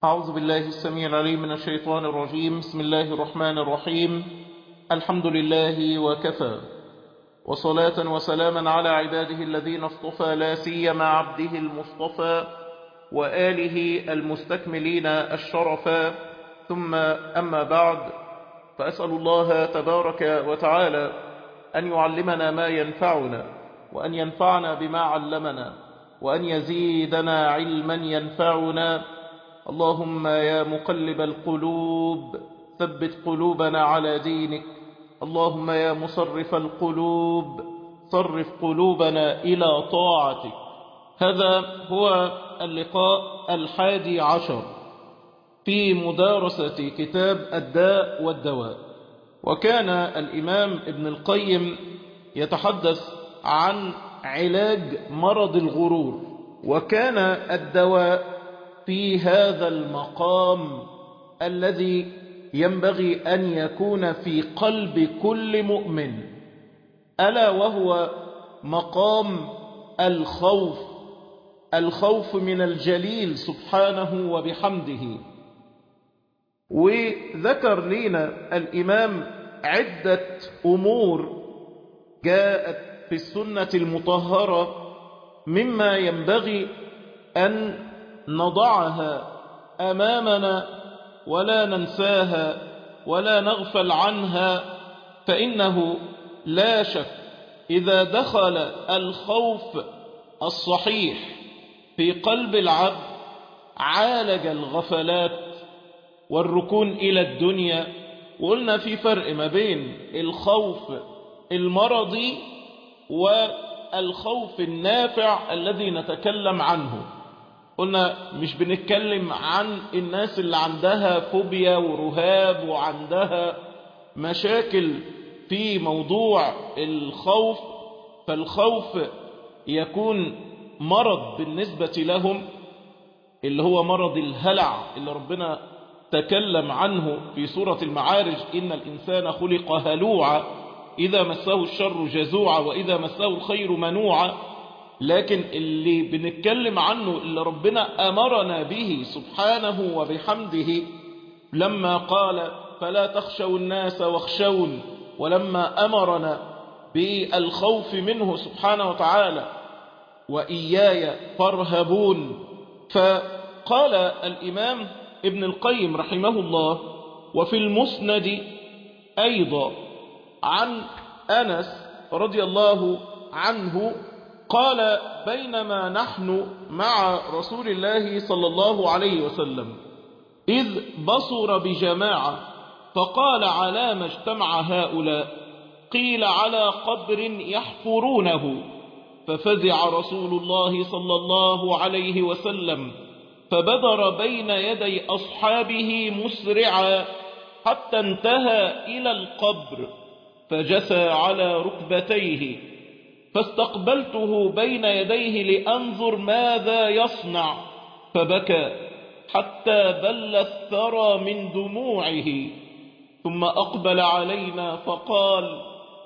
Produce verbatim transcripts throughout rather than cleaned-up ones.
أعوذ بالله السميع العليم من الشيطان الرجيم. بسم الله الرحمن الرحيم. الحمد لله وكفى، وصلاة وسلاما على عباده الذين اصطفى، لا سيما عبده المصطفى وآله المستكملين الشرفا، ثم أما بعد، فأسأل الله تبارك وتعالى أن يعلمنا ما ينفعنا، وأن ينفعنا بما علمنا، وأن يزيدنا علما ينفعنا. اللهم يا مقلب القلوب ثبت قلوبنا على دينك. اللهم يا مصرف القلوب صرف قلوبنا إلى طاعتك. هذا هو اللقاء الحادي عشر في مدارسة كتاب الداء والدواء. وكان الإمام ابن القيم يتحدث عن علاج مرض الغرور، وكان الدواء في هذا المقام الذي ينبغي أن يكون في قلب كل مؤمن، ألا وهو مقام الخوف، الخوف من الجليل سبحانه وبحمده. وذكر لنا الإمام عدة أمور جاءت في السنة المطهرة مما ينبغي أن نضعها أمامنا ولا ننساها ولا نغفل عنها، فإنه لا شك إذا دخل الخوف الصحيح في قلب العبد عالج الغفلات والركون إلى الدنيا. وقلنا في فرق ما بين الخوف المرضي والخوف النافع الذي نتكلم عنه. قلنا مش بنتكلم عن الناس اللي عندها فوبيا ورهاب وعندها مشاكل في موضوع الخوف، فالخوف يكون مرض بالنسبة لهم، اللي هو مرض الهلع اللي ربنا تكلم عنه في سورة المعارج: إن الإنسان خلق هلوعا إذا مسه الشر جزوعا وإذا مسه الخير منوعا. لكن اللي بنتكلم عنه اللي ربنا أمرنا به سبحانه وبحمده لما قال فلا تخشوا الناس واخشون، ولما أمرنا بالخوف منه سبحانه وتعالى وإياي فارهبون. فقال الإمام ابن القيم رحمه الله: وفي المسند أيضا عن أنس رضي الله عنه قال: بينما نحن مع رسول الله صلى الله عليه وسلم إذ بصر بجماعة فقال: على ما اجتمع هؤلاء؟ قيل: على قبر يحفرونه. ففزع رسول الله صلى الله عليه وسلم فبدر بين يدي أصحابه مسرعا حتى انتهى إلى القبر فجثى على ركبتيه، فاستقبلته بين يديه لأنظر ماذا يصنع، فبكى حتى بل الثرى من دموعه، ثم أقبل علينا فقال: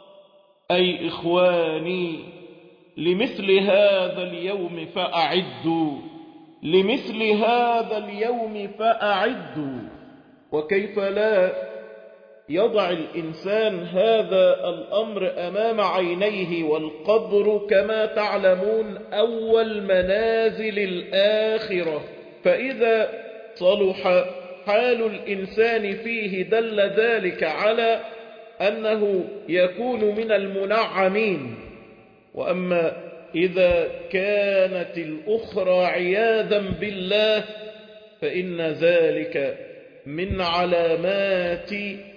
أي إخواني، لمثل هذا اليوم فأعدوا، لمثل هذا اليوم فأعدوا. وكيف لا يضع الإنسان هذا الأمر أمام عينيه، والقبر كما تعلمون أول منازل الآخرة، فإذا صلح حال الإنسان فيه دل ذلك على أنه يكون من المنعمين. وأما إذا كانت الأخرى عياذا بالله فإن ذلك من علامات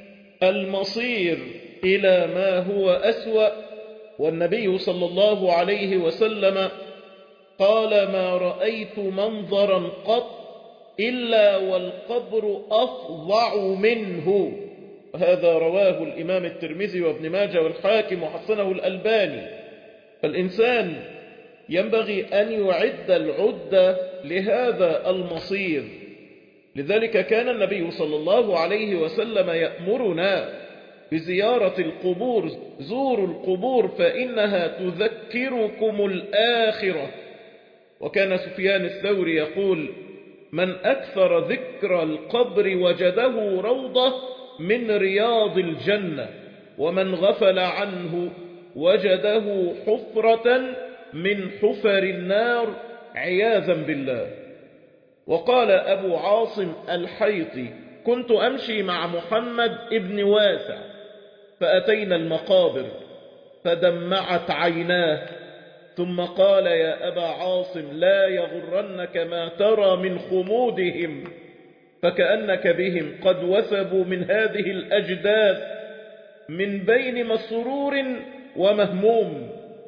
المصير إلى ما هو أسوأ. والنبي صلى الله عليه وسلم قال: ما رأيت منظرا قط إلا والقبر أفظع منه. هذا رواه الإمام الترمذي وابن ماجه والحاكم وحسنه الألباني. فالإنسان ينبغي أن يعد العدة لهذا المصير. لذلك كان النبي صلى الله عليه وسلم يأمرنا بزيارة القبور: زوروا القبور فإنها تذكركم الآخرة. وكان سفيان الثوري يقول: من أكثر ذكر القبر وجده روضة من رياض الجنة، ومن غفل عنه وجده حفرة من حفر النار عياذا بالله. وقال أبو عاصم الحيطي: كنت أمشي مع محمد ابن واسع فأتينا المقابر فدمعت عيناه، ثم قال: يا أبا عاصم لا يغرنك ما ترى من خمودهم، فكأنك بهم قد وثبوا من هذه الأجداث من بين مسرور ومهموم.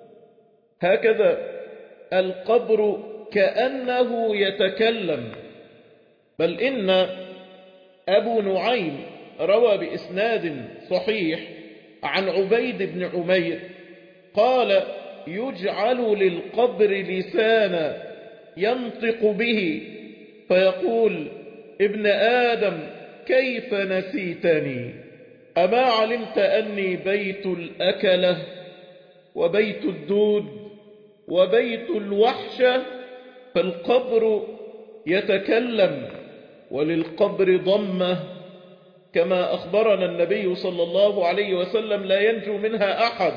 هكذا القبر كأنه يتكلم. بل إن أبو نعيم روى بإسناد صحيح عن عبيد بن عمير قال: يجعل للقبر لسانا ينطق به فيقول: ابن آدم كيف نسيتني؟ أما علمت أني بيت الأكلة وبيت الدود وبيت الوحشة؟ فالقبر يتكلم، وللقبر ضمة، كما أخبرنا النبي صلى الله عليه وسلم: لا ينجو منها أحد.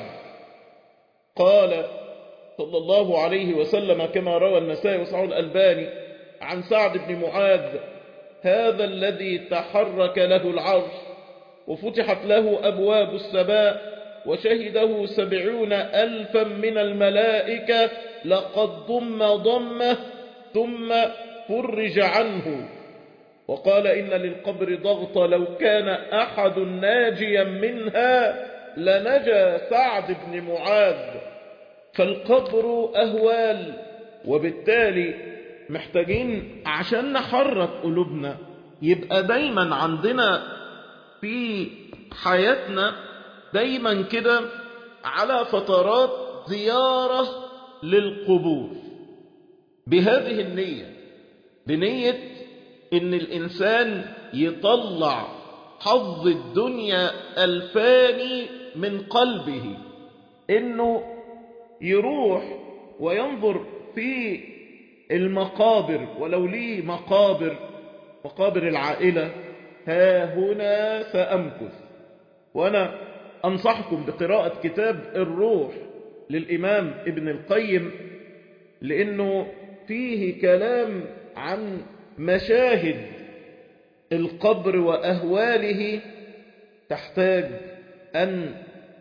قال صلى الله عليه وسلم كما روى النسائي وصححه الألباني عن سعد بن معاذ: هذا الذي تحرك له العرش وفتحت له أبواب السماء وشهده سبعون ألفا من الملائكة لقد ضم ضمه ثم فرج عنه. وقال: إن للقبر ضغط لو كان أحد ناجيا منها لنجا سعد بن معاذ. فالقبر أهوال، وبالتالي محتاجين عشان نحرك قلوبنا يبقى دايما عندنا في حياتنا دايما كده على فترات زيارة للقبور بهذه النية، بنية إن الإنسان يطلع حظ الدنيا الفاني من قلبه، إنه يروح وينظر في المقابر ولو لي مقابر مقابر العائلة، ها هنا سأمكث. وأنا أنصحكم بقراءة كتاب الروح للإمام ابن القيم، لأنه فيه كلام عن مشاهد القبر وأهواله تحتاج أن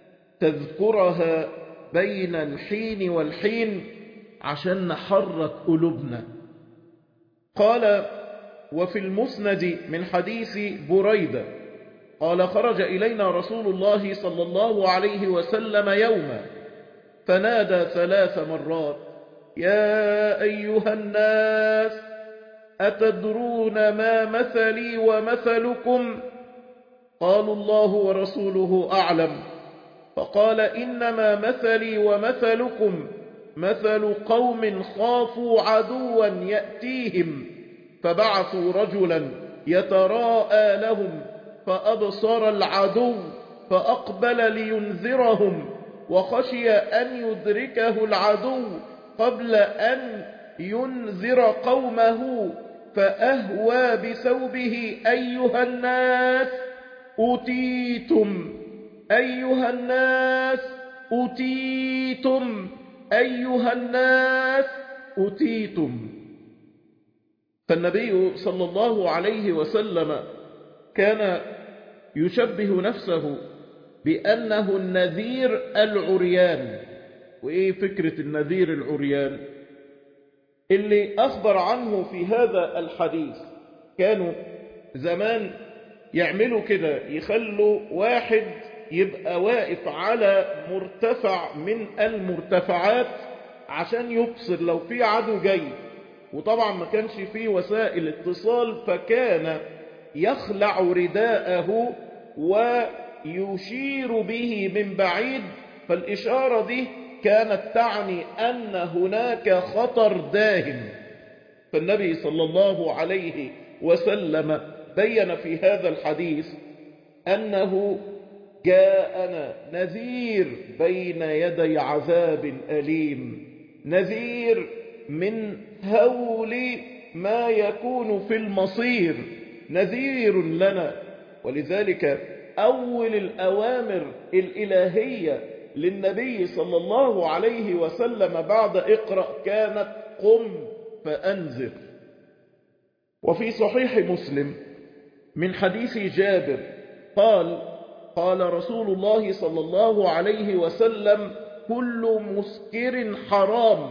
تذكرها بين الحين والحين عشان نحرك قلوبنا. قال: وفي المسند من حديث بريدة قال: خرج إلينا رسول الله صلى الله عليه وسلم يوما فنادى ثلاث مرات: يا أيها الناس أتدرون ما مثلي ومثلكم؟ قالوا: الله ورسوله أعلم. فقال: إنما مثلي ومثلكم مثل قوم خافوا عدوا يأتيهم فبعثوا رجلا يتراءى لهم فأبصر العدو فأقبل لينذرهم وخشي أن يدركه العدو قبل أن ينذر قومه فأهوى بثوبه: أيها الناس أتيتم، أيها الناس أتيتم، أيها الناس أتيتم. فالنبي صلى الله عليه وسلم كان يشبه نفسه بأنه النذير العريان. وإيه فكرة النذير العريان؟ اللي أخبر عنه في هذا الحديث كانوا زمان يعملوا كده، يخلوا واحد يبقى واقف على مرتفع من المرتفعات عشان يبصر لو في عدو جاي. وطبعا ما كانش فيه وسائل اتصال، فكان يخلع رداءه ويشير به من بعيد، فالإشارة دي كانت تعني أن هناك خطر داهم. فالنبي صلى الله عليه وسلم بين في هذا الحديث أنه جاءنا نذير بين يدي عذاب أليم، نذير من هول ما يكون في المصير نذير لنا. ولذلك أول الأوامر الإلهية للنبي صلى الله عليه وسلم بعد اقرأ كانت قم فأنذر. وفي صحيح مسلم من حديث جابر قال قال رسول الله صلى الله عليه وسلم كل مسكر حرام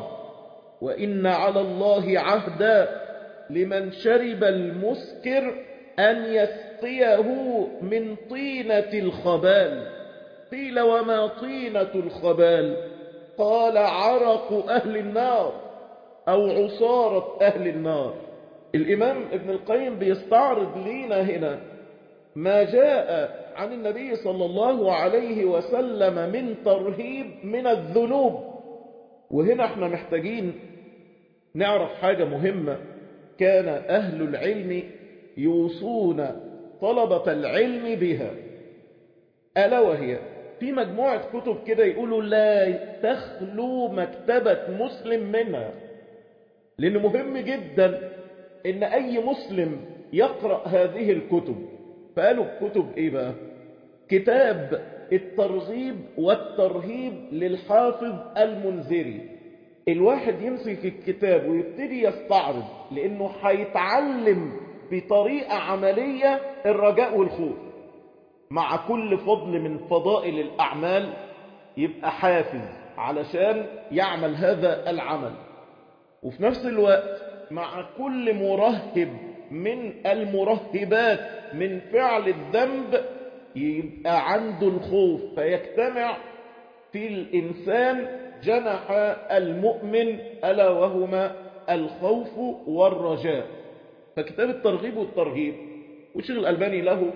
وإن على الله عهدا لمن شرب المسكر أن يسقيه من طينة الخبال. قيل وما طينة الخبال؟ قال عرق أهل النار أو عصارة أهل النار. الإمام ابن القيم بيستعرض لينا هنا ما جاء عن النبي صلى الله عليه وسلم من ترهيب من الذنوب. وهنا احنا محتاجين نعرف حاجة مهمة، كان أهل العلم يوصون طلبة العلم بها، ألا وهي في مجموعة كتب كده يقولوا لا تخلو مكتبة مسلم منها، لأنه مهم جدا إن أي مسلم يقرأ هذه الكتب. فقالوا الكتب إيه بقى؟ كتاب الترغيب والترهيب للحافظ المنذري. الواحد يمسك الكتاب ويبتدي يستعرض، لأنه هيتعلم بطريقة عملية الرجاء والخوف. مع كل فضل من فضائل الأعمال يبقى حافز علشان يعمل هذا العمل، وفي نفس الوقت مع كل مرهب من المرهبات من فعل الذنب يبقى عنده الخوف، فيجتمع في الإنسان جنح المؤمن ألا وهما الخوف والرجاء. فكتاب الترغيب والترهيب، والشيخ الألباني له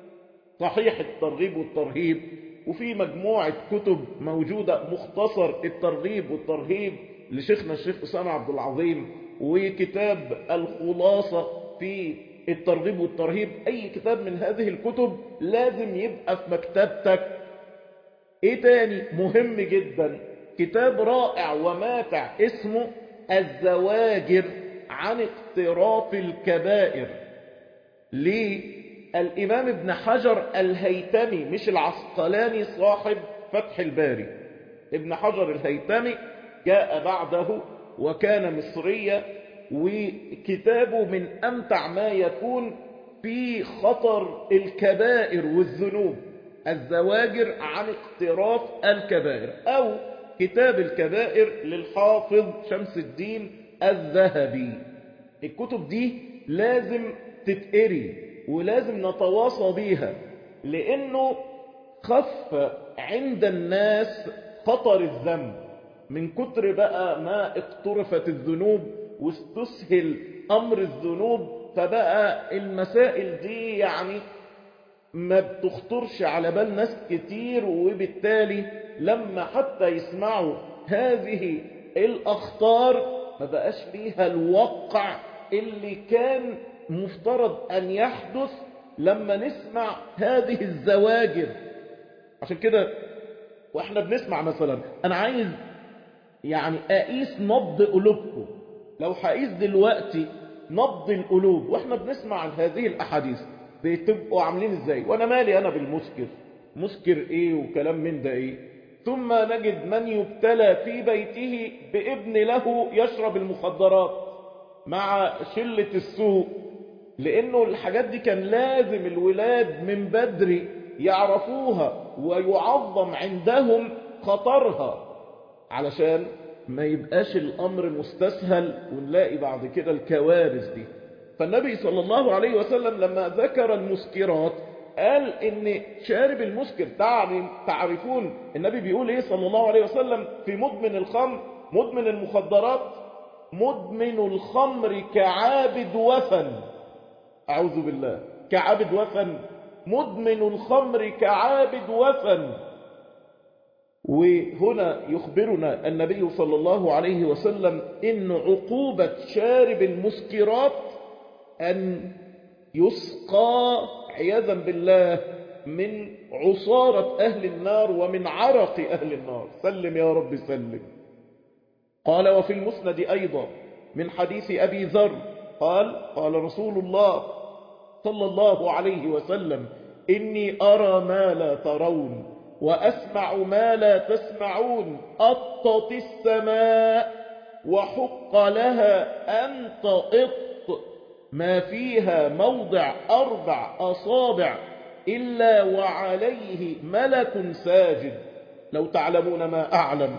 صحيح الترغيب والترهيب، وفي مجموعة كتب موجودة مختصر الترغيب والترهيب لشيخنا الشيخ أسامة عبد العظيم، وكتاب الخلاصة في الترغيب والترهيب. أي كتاب من هذه الكتب لازم يبقى في مكتبتك. ايه تاني مهم جدا؟ كتاب رائع وماتع اسمه الزواجر عن اقتراف الكبائر للإمام ابن حجر الهيتمي، مش العسقلاني صاحب فتح الباري. ابن حجر الهيتمي جاء بعده وكان مصريا، وكتابه من أمتع ما يكون في خطر الكبائر والذنوب. الزواجر عن اقتراف الكبائر، أو كتاب الكبائر للحافظ شمس الدين الذهبي. الكتب دي لازم تتقري ولازم نتواصى بيها، لأنه خف عند الناس خطر الذنب من كتر بقى ما اقترفت الذنوب واستسهل أمر الذنوب، فبقى المسائل دي يعني ما بتخطرش على بال ناس كتير، وبالتالي لما حتى يسمعوا هذه الأخطار ما بقاش ليها الوقع اللي كان مفترض أن يحدث لما نسمع هذه الزواجر. عشان كده واحنا بنسمع مثلا، أنا عايز يعني أقيس نبض قلوبكم. لو هقيس دلوقتي نبض القلوب واحنا بنسمع هذه الأحاديث بتبقوا عاملين ازاي؟ وانا مالي انا بالمسكر، مسكر ايه وكلام من ده ايه؟ ثم نجد من يبتلى في بيته بابن له يشرب المخدرات مع شلة السوق، لانه الحاجات دي كان لازم الولاد من بدري يعرفوها ويعظم عندهم خطرها علشان ما يبقاش الامر مستسهل ونلاقي بعد كده الكوارث دي. فالنبي صلى الله عليه وسلم لما ذكر المسكرات قال ان شارب المسكر، تعرفون النبي بيقول ايه صلى الله عليه وسلم في مدمن الخمر مدمن المخدرات؟ مدمن الخمر كعابد وثن. اعوذ بالله، كعابد وثن، مدمن الخمر كعابد وثن. وهنا يخبرنا النبي صلى الله عليه وسلم ان عقوبة شارب المسكرات أن يسقى عياذا بالله من عصارة أهل النار ومن عرق أهل النار. سلم يا رب سلم. قال وفي المسند أيضا من حديث أبي ذر قال قال رسول الله صلى الله عليه وسلم: إني أرى ما لا ترون وأسمع ما لا تسمعون. أطت السماء وحق لها أن تئط ما فيها موضع أربع أصابع إلا وعليه ملك ساجد. لو تعلمون ما أعلم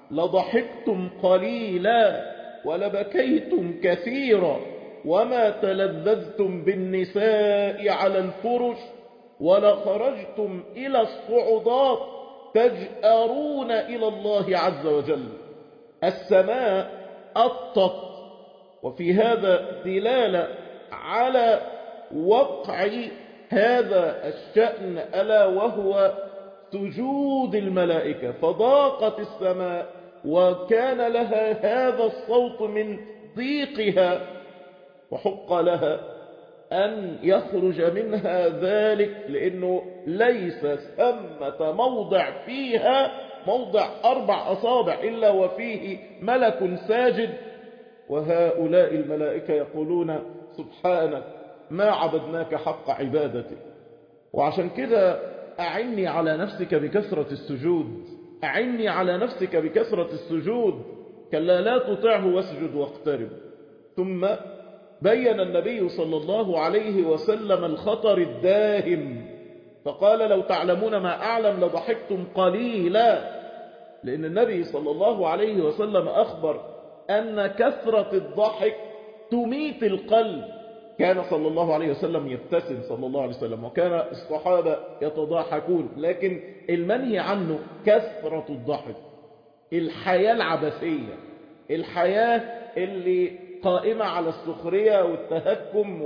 لضحكتم قليلا ولبكيتم كثيرا وما تلذذتم بالنساء على الفرش ولخرجتم إلى الصعودات تجأرون إلى الله عز وجل. السماء أطت، وفي هذا دلالة على وقع هذا الشأن ألا وهو سجود الملائكة، فضاقت السماء وكان لها هذا الصوت من ضيقها، وحق لها أن يخرج منها ذلك، لأنه ليس ثمة موضع فيها موضع أربع أصابع إلا وفيه ملك ساجد. وهؤلاء الملائكة يقولون: سبحانك ما عبدناك حق عبادتك. وعشان كده أعني على نفسك بكثرة السجود، أعني على نفسك بكثرة السجود. كلا لا تطعه واسجد واقترب. ثم بين النبي صلى الله عليه وسلم الخطر الداهم، فقال: لو تعلمون ما أعلم لضحكتم قليلا، لأن النبي صلى الله عليه وسلم أخبر أن كثرة الضحك تميت القلب. كان صلى الله عليه وسلم يبتسم صلى الله عليه وسلم، وكان الصحابة يتضاحكون، لكن المنهي عنه كثرة الضحك، الحياة العبثية، الحياة اللي قائمة على السخرية والتهكم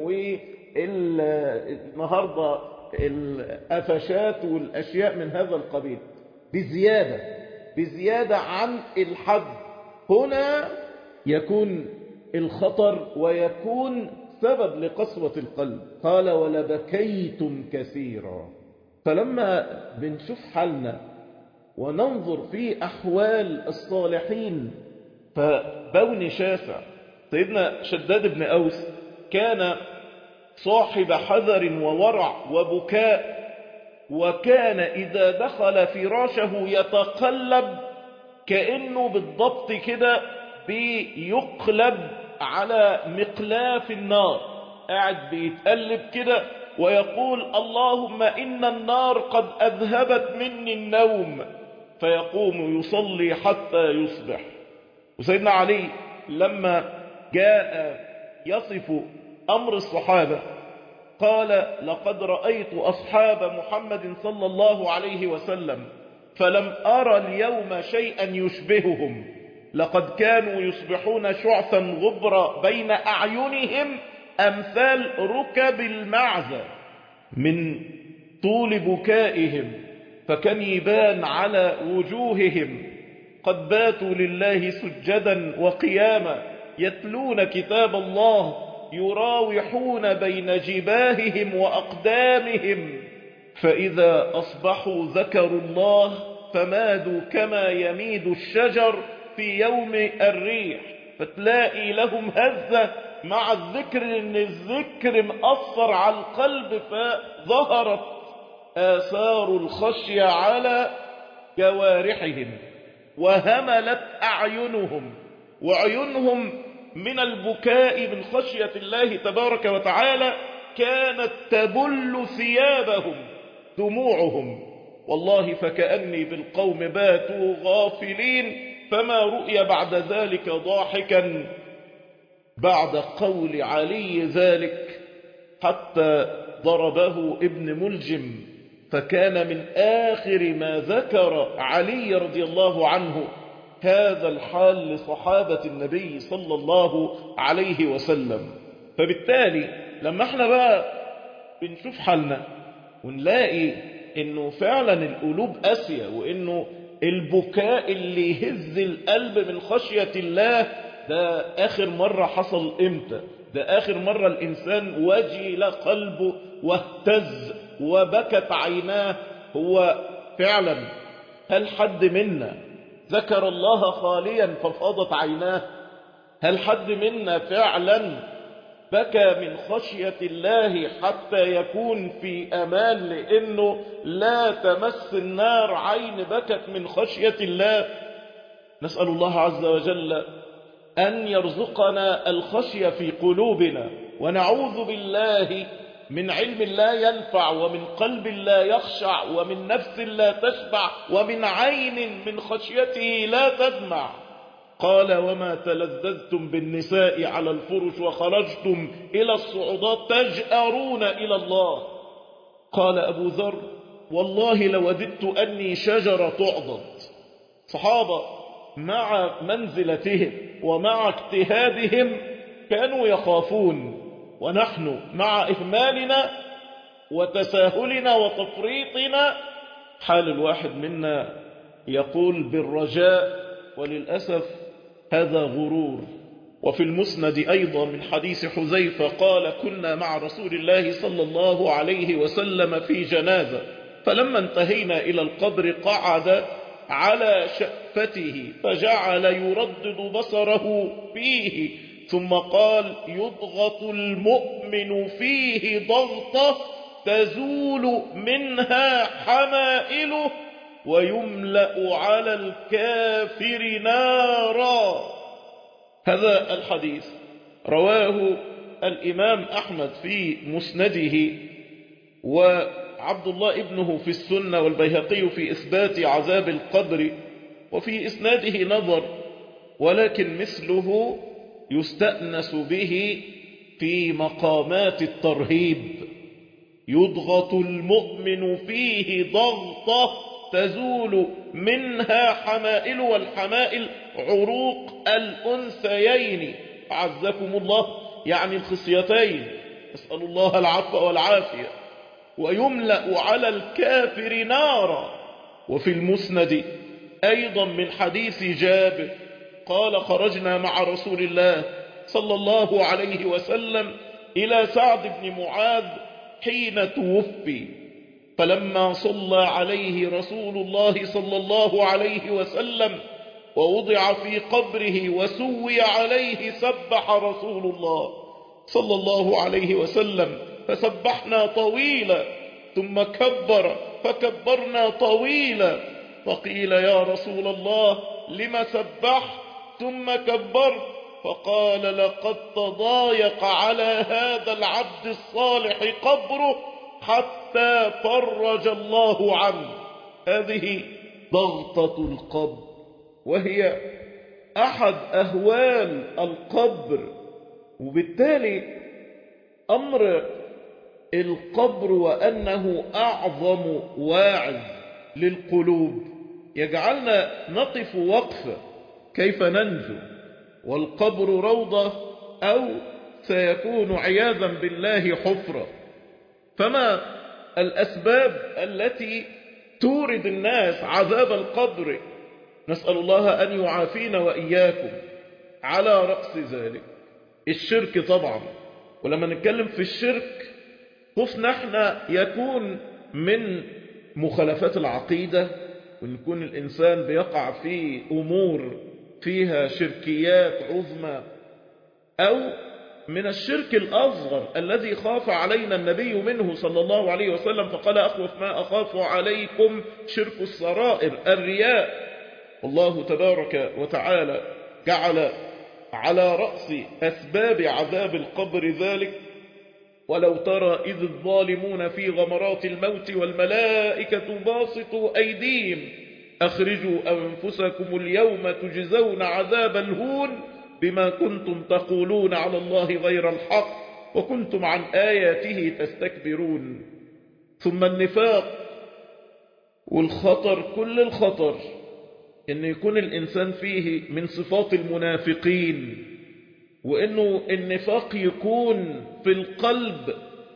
والنهاردة الأفشات والأشياء من هذا القبيل بزيادة بزيادة عن الحد. هنا يكون الخطر ويكون سبب لقسوة القلب. قال: ولبكيتم كثيرا. فلما بنشوف حالنا وننظر في أحوال الصالحين فبون شاسع. سيدنا شداد بن أوس كان صاحب حذر وورع وبكاء، وكان إذا دخل فراشه يتقلب كأنه بالضبط كده بيقلب على مقلاف النار، قاعد بيتقلب كده ويقول: اللهم إن النار قد أذهبت مني النوم، فيقوم يصلي حتى يصبح. وسيدنا علي لما جاء يصف أمر الصحابة قال: لقد رأيت أصحاب محمد صلى الله عليه وسلم فلم أرى اليوم شيئا يشبههم، لقد كانوا يصبحون شعثا غبرا بين أعينهم أمثال ركب المعزة من طول بكائهم، فكان يبان على وجوههم قد باتوا لله سجدا وقياما يتلون كتاب الله يراوحون بين جباههم وأقدامهم، فإذا أصبحوا ذكروا الله فمادوا كما يميد الشجر في يوم الريح. فتلاقي لهم هزة مع الذكر، لأن الذكر مأثر على القلب، فظهرت آثار الخشية على جوارحهم وهملت أعينهم، وعيونهم من البكاء من خشية الله تبارك وتعالى كانت تبل ثيابهم دموعهم. والله فكأني بالقوم باتوا غافلين، فما رؤي بعد ذلك ضاحكا بعد قول علي ذلك، حتى ضربه ابن ملجم، فكان من آخر ما ذكر علي رضي الله عنه هذا الحال لصحابة النبي صلى الله عليه وسلم. فبالتالي لما احنا بقى بنشوف حالنا ونلاقي انه فعلا القلوب قاسية، وانه البكاء اللي يهز القلب من خشية الله ده آخر مرة حصل امتى؟ ده آخر مرة الإنسان وجل قلبه واهتز وبكت عيناه. هو فعلا هل حد منا ذكر الله خاليا ففاضت عيناه؟ هل حد منا فعلا بكى من خشية الله حتى يكون في أمان، لأنه لا تمس النار عين بكت من خشية الله. نسأل الله عز وجل أن يرزقنا الخشية في قلوبنا، ونعوذ بالله من علم لا ينفع، ومن قلب لا يخشع، ومن نفس لا تشبع، ومن عين من خشيته لا تدمع. قال وما تلذذتم بالنساء على الفرش وخرجتم إلى الصعودات تجأرون إلى الله. قال أبو ذر والله لوددت أني شجرة تعضد. صحابة مع منزلتهم ومع اجتهادهم كانوا يخافون، ونحن مع إهمالنا وتساهلنا وتفريطنا حال الواحد منا يقول بالرجاء، وللأسف هذا غرور. وفي المسند أيضا من حديث حذيفة قال كنا مع رسول الله صلى الله عليه وسلم في جنازة، فلما انتهينا إلى القبر قعد على شأفته فجعل يردد بصره فيه، ثم قال يضغط المؤمن فيه ضغطة تزول منها حمائله ويملأ على الكافر نارا. هذا الحديث رواه الإمام أحمد في مسنده، وعبد الله ابنه في السنة، والبيهقي في إثبات عذاب القبر، وفي إسناده نظر، ولكن مثله يستأنس به في مقامات الترهيب. يضغط المؤمن فيه ضغطة تزول منها حمائل، والحمائل عروق الأنثيين أعزكم الله، يعني الخصيتين، نسأل الله العفو والعافية. ويملأ على الكافر نارا. وفي المسند أيضا من حديث جابر قال خرجنا مع رسول الله صلى الله عليه وسلم إلى سعد بن معاذ حين توفي، فلما صلى عليه رسول الله صلى الله عليه وسلم ووضع في قبره وسوي عليه سبح رسول الله صلى الله عليه وسلم فسبحنا طويلا، ثم كبر فكبرنا طويلا، فقيل يا رسول الله لم سبحت ثم كبرت؟ فقال لقد تضايق على هذا العبد الصالح قبره حتى فرج الله عنه. هذه ضغطة القبر، وهي أحد أهوال القبر. وبالتالي أمر القبر وأنه أعظم واعظ للقلوب يجعلنا نقف وقفة كيف ننجو. والقبر روضة أو سيكون عياذا بالله حفرة. فما الأسباب التي تورد الناس عذاب القبر؟ نسأل الله أن يعافينا وإياكم. على رأس ذلك الشرك طبعا، ولما نتكلم في الشرك خفنا احنا يكون من مخالفات العقيدة، ونكون الإنسان بيقع في أمور فيها شركيات عظمى، أو من الشرك الأصغر الذي خاف علينا النبي منه صلى الله عليه وسلم، فقال أخوف ما أخاف عليكم شرك السرائر الرياء. والله تبارك وتعالى جعل على رأس أسباب عذاب القبر ذلك ولو ترى إذ الظالمون في غمرات الموت والملائكة باسطوا أيديهم أخرجوا أنفسكم اليوم تجزون عذاب الهون بما كنتم تقولون على الله غير الحق وكنتم عن آياته تستكبرون. ثم النفاق والخطر، كل الخطر إن يكون الإنسان فيه من صفات المنافقين، وإنه النفاق يكون في القلب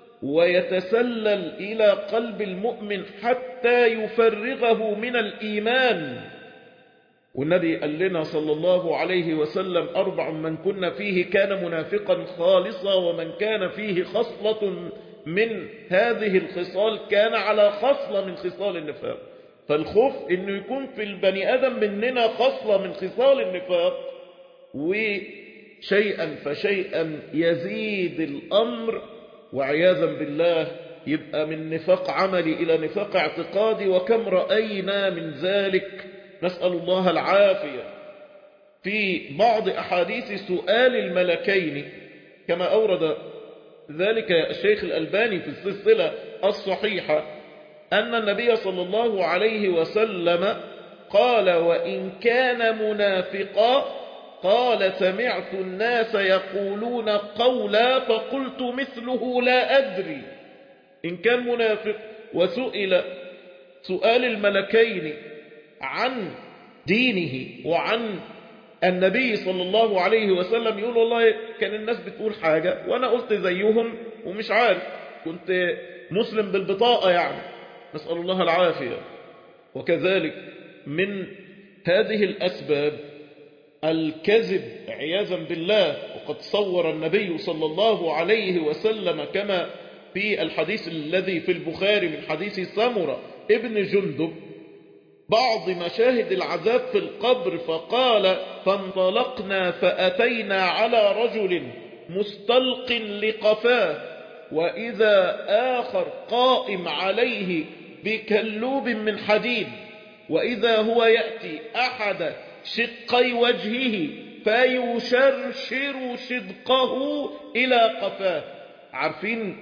ويتسلل إلى قلب المؤمن حتى يفرغه من الإيمان. والنبي قال لنا صلى الله عليه وسلم أربع من كنا فيه كان منافقا خالصا، ومن كان فيه خصلة من هذه الخصال كان على خصلة من خصال النفاق. فالخوف إنه يكون في البني آدم مننا خصلة من خصال النفاق، و شيئا فشيئا يزيد الأمر، وعياذا بالله يبقى من نفاق عملي إلى نفاق اعتقادي، وكم رأينا من ذلك، نسأل الله العافية. في بعض أحاديث سؤال الملكين كما أورد ذلك الشيخ الألباني في السلسلة الصحيحة، أن النبي صلى الله عليه وسلم قال: وإن كان منافقا، قال: سمعت الناس يقولون قولا فقلت مثله لا أدري. إن كان منافق وسئل سؤال الملكين عن دينه وعن النبي صلى الله عليه وسلم، يقول: والله كان الناس بتقول حاجة وأنا قلت زيهم ومش عارف، كنت مسلم بالبطاقة يعني، نسأل الله العافية. وكذلك من هذه الأسباب الكذب عياذا بالله، وقد صور النبي صلى الله عليه وسلم كما في الحديث الذي في البخاري من حديث سمرة ابن جندب بعض مشاهد العذاب في القبر، فقال: فانطلقنا فأتينا على رجل مستلق لقفاه، وإذا آخر قائم عليه بكلوب من حديد، وإذا هو يأتي أحد شقي وجهه فيشرشر شدقه إلى قفاه. عارفين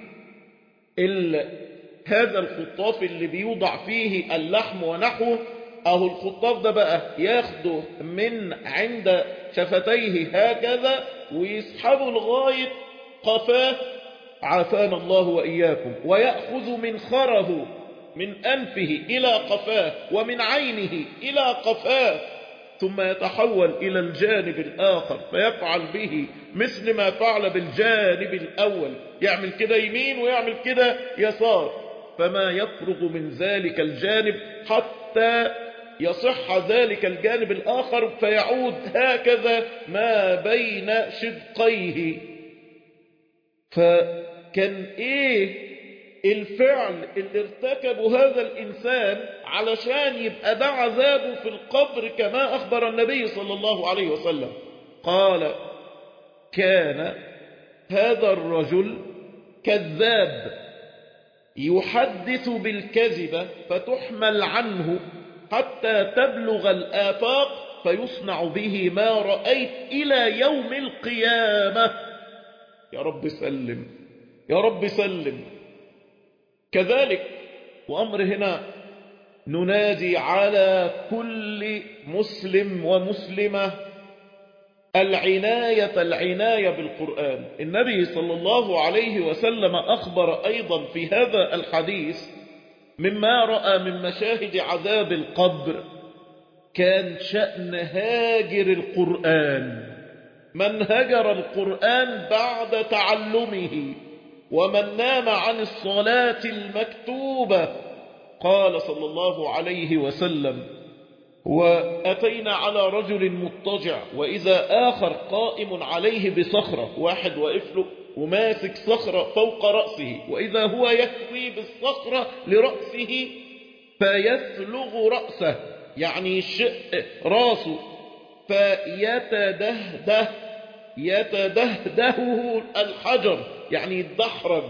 هذا الخطاف اللي بيوضع فيه اللحم ونحوه، أهو الخطاف ده بقى ياخده من عند شفتيه هكذا ويسحبه لغاية قفاه، عافانا الله وإياكم، ويأخذ منخره من أنفه إلى قفاه ومن عينه إلى قفاه، ثم يتحول إلى الجانب الآخر فيفعل به مثل ما فعل بالجانب الأول، يعمل كده يمين ويعمل كده يسار، فما يفرغ من ذلك الجانب حتى يصح ذلك الجانب الآخر، فيعود هكذا ما بين شدقيه. فكان إيه الفعل اللي ارتكبه هذا الإنسان علشان يبقى ده عذابه في القبر كما أخبر النبي صلى الله عليه وسلم؟ قال: كان هذا الرجل كذاب يحدث بالكذبة فتحمل عنه حتى تبلغ الآفاق فيصنع به ما رأيت إلى يوم القيامة. يا رب سلم، يا رب سلم. كذلك وأمر هنا ننادي على كل مسلم ومسلمة العناية العناية بالقرآن. النبي صلى الله عليه وسلم أخبر أيضا في هذا الحديث مما رأى من مشاهد عذاب القبر، كان شأن هاجر القرآن، من هجر القرآن بعد تعلمه، ومن نام عن الصلاة المكتوبة. قال صلى الله عليه وسلم: وأتينا على رجل مضطجع وإذا آخر قائم عليه بصخرة، واحد وقفله وماسك صخرة فوق رأسه، وإذا هو يهوي بالصخرة لرأسه فيثلغ رأسه، يعني يشق رأسه، فيتدهده يتدهده الحجر، يعني يتدحرج،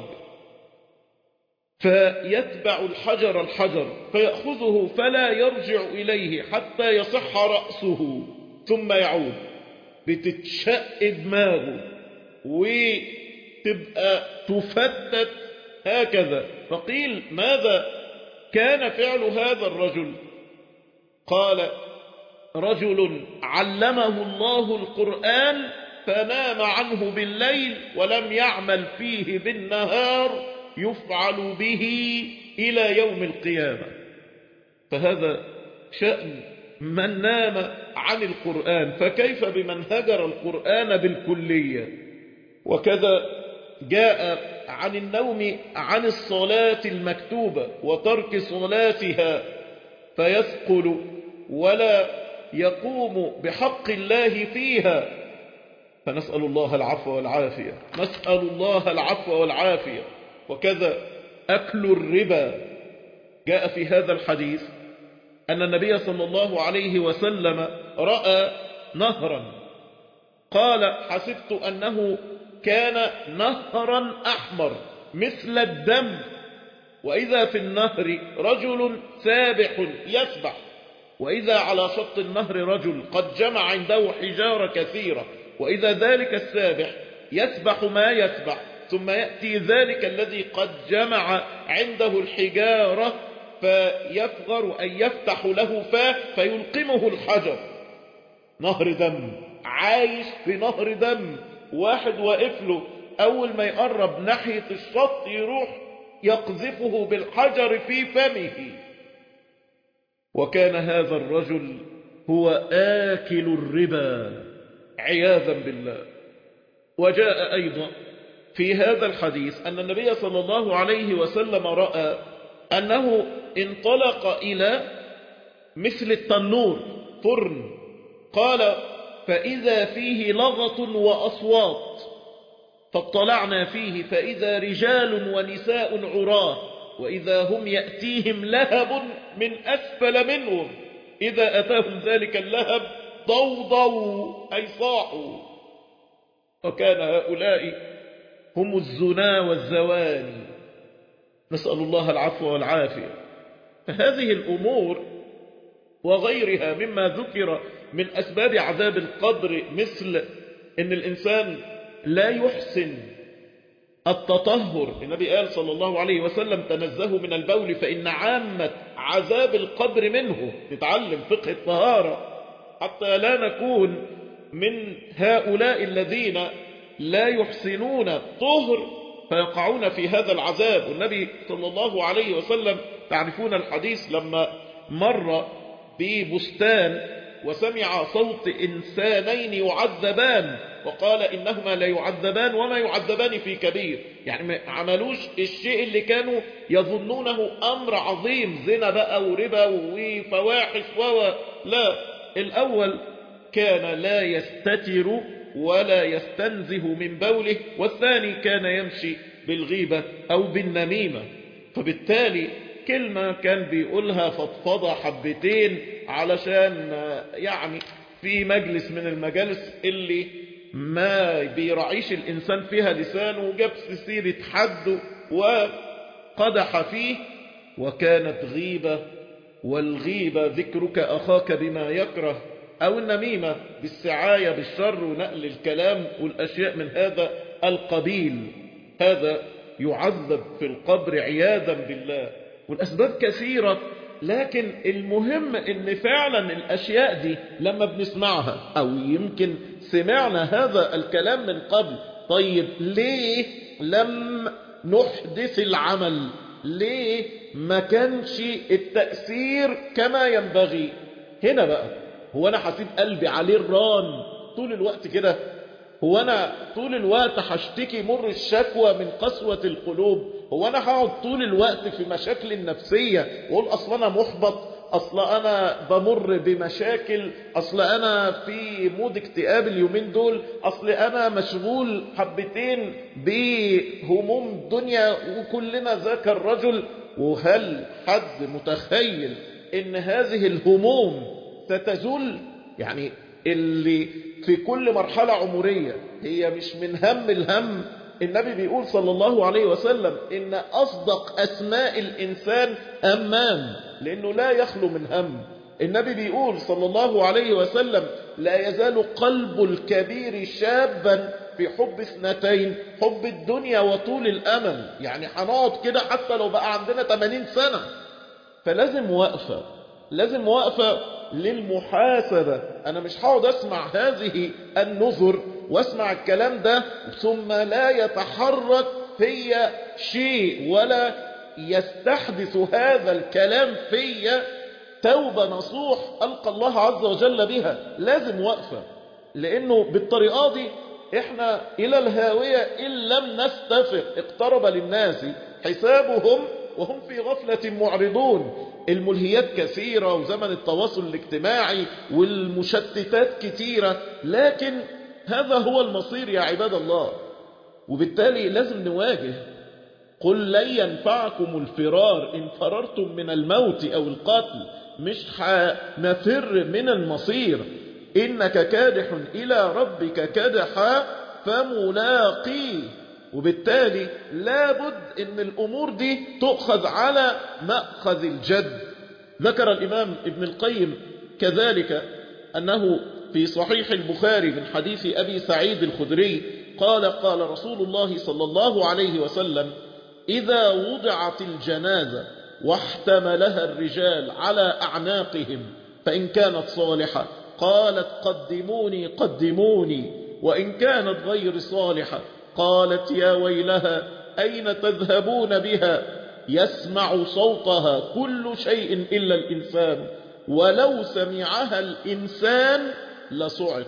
فيتبع الحجر الحجر فيأخذه فلا يرجع إليه حتى يصح رأسه ثم يعود. بتتشق دماغه وتبقى تفتت هكذا. فقيل: ماذا كان فعل هذا الرجل؟ قال: رجل علمه الله القرآن فنام عنه بالليل ولم يعمل فيه بالنهار، يفعل به إلى يوم القيامة. فهذا شأن من نام عن القرآن، فكيف بمن هجر القرآن بالكلية؟ وكذا جاء عن النوم عن الصلاة المكتوبة وترك صلاتها فيثقل ولا يقوم بحق الله فيها، فنسأل الله العفو والعافية، نسأل الله العفو والعافية. وكذا أكل الربا، جاء في هذا الحديث أن النبي صلى الله عليه وسلم رأى نهرا، قال حسبت أنه كان نهرا أحمر مثل الدم، وإذا في النهر رجل سابح يسبح، وإذا على شط النهر رجل قد جمع عنده حجارة كثيرة، وإذا ذلك السابح يسبح ما يسبح، ثم يأتي ذلك الذي قد جمع عنده الحجارة فيفغر أن يفتح له فاه فيلقمه الحجر. نهر دم، عايش في نهر دم، واحد واقف له أول ما يقرب ناحية الشط يروح يقذفه بالحجر في فمه. وكان هذا الرجل هو آكل الربا عياذا بالله. وجاء أيضا في هذا الحديث أن النبي صلى الله عليه وسلم رأى أنه انطلق إلى مثل التنور فرن، قال فإذا فيه لغط وأصوات، فاطلعنا فيه فإذا رجال ونساء عراه، وإذا هم يأتيهم لهب من أسفل منهم، إذا أتاهم ذلك اللهب ضوضوا أي صاحوا. وكان هؤلاء هم الزنا والزواني، نسأل الله العفو والعافية. فهذه الأمور وغيرها مما ذكر من أسباب عذاب القبر، مثل أن الإنسان لا يحسن التطهر. النبي قال صلى الله عليه وسلم تنزهوا من البول فإن عامة عذاب القبر منه. نتعلم فقه الطهارة حتى لا نكون من هؤلاء الذين لا يحسنون الطهر فيقعون في هذا العذاب. والنبي صلى الله عليه وسلم تعرفون الحديث لما مر ببستان وسمع صوت إنسانين يعذبان وقال إنهما لا يعذبان وما يعذبان في كبير، يعني ما عملوش الشيء اللي كانوا يظنونه أمر عظيم، زنا بقى وربا وفواحش و لا. الأول كان لا يستتر ولا يستنزه من بوله، والثاني كان يمشي بالغيبة أو بالنميمة. فبالتالي كلمة كان بيقولها فضفضة حبتين علشان يعني في مجلس من المجالس اللي ما بيرعيش الإنسان فيها لسانه، وجاب سيرة حد وقدح فيه، وكانت غيبة. والغيبة ذكرك أخاك بما يكره، أو النميمة بالسعاية بالشر ونقل الكلام والأشياء من هذا القبيل. هذا يعذب في القبر عياذا بالله. والأسباب كثيرة، لكن المهم ان فعلا الاشياء دي لما بنسمعها او يمكن سمعنا هذا الكلام من قبل، طيب ليه لم نحدث العمل؟ ليه ما كانش التأثير كما ينبغي؟ هنا بقى هو انا هسيب قلبي عليه الران طول الوقت كده؟ هو انا طول الوقت هشتكي مر الشكوى من قسوة القلوب؟ هو انا هقعد طول الوقت في مشاكل النفسية واقول اصل انا محبط، اصل انا بمر بمشاكل، اصل انا في مود اكتئاب اليومين دول، اصل انا مشغول حبتين بهموم الدنيا وكلنا ذاك الرجل؟ وهل حد متخيل ان هذه الهموم ستزول؟ يعني اللي في كل مرحلة عمرية هي مش من هم الهم. النبي بيقول صلى الله عليه وسلم إن أصدق أسماء الإنسان أمام، لأنه لا يخلو من هم. النبي بيقول صلى الله عليه وسلم لا يزال قلب الكبير شابا في حب اثنتين، حب الدنيا وطول الأمل. يعني هنقعد كده حتى لو بقى عندنا ثمانين سنة. فلازم وقفة، لازم وقفة للمحاسبة. أنا مش هقعد أسمع هذه النذر واسمع الكلام ده ثم لا يتحرك في شيء ولا يستحدث هذا الكلام في توبة نصوح ألقى الله عز وجل بها. لازم وقفة، لأنه بالطريقة دي إحنا إلى الهاوية إن لم نستفق. اقترب للناس حسابهم وهم في غفلة معرضون. الملهيات كثيرة وزمن التواصل الاجتماعي والمشتتات كثيرة، لكن هذا هو المصير يا عباد الله. وبالتالي لازم نواجه. قل لن ينفعكم الفرار إن فررتم من الموت أو القتل. مش هنفر من المصير. إنك كادح إلى ربك كدحا فملاقيه. وبالتالي لابد أن الأمور دي تؤخذ على مأخذ الجد. ذكر الإمام ابن القيم كذلك أنه في صحيح البخاري من حديث أبي سعيد الخدري قال قال رسول الله صلى الله عليه وسلم: إذا وضعت الجنازة واحتملها الرجال على أعناقهم فإن كانت صالحة قالت قدموني قدموني، وإن كانت غير صالحة قالت يا ويلها أين تذهبون بها؟ يسمع صوتها كل شيء إلا الإنسان، ولو سمعها الإنسان لصعق.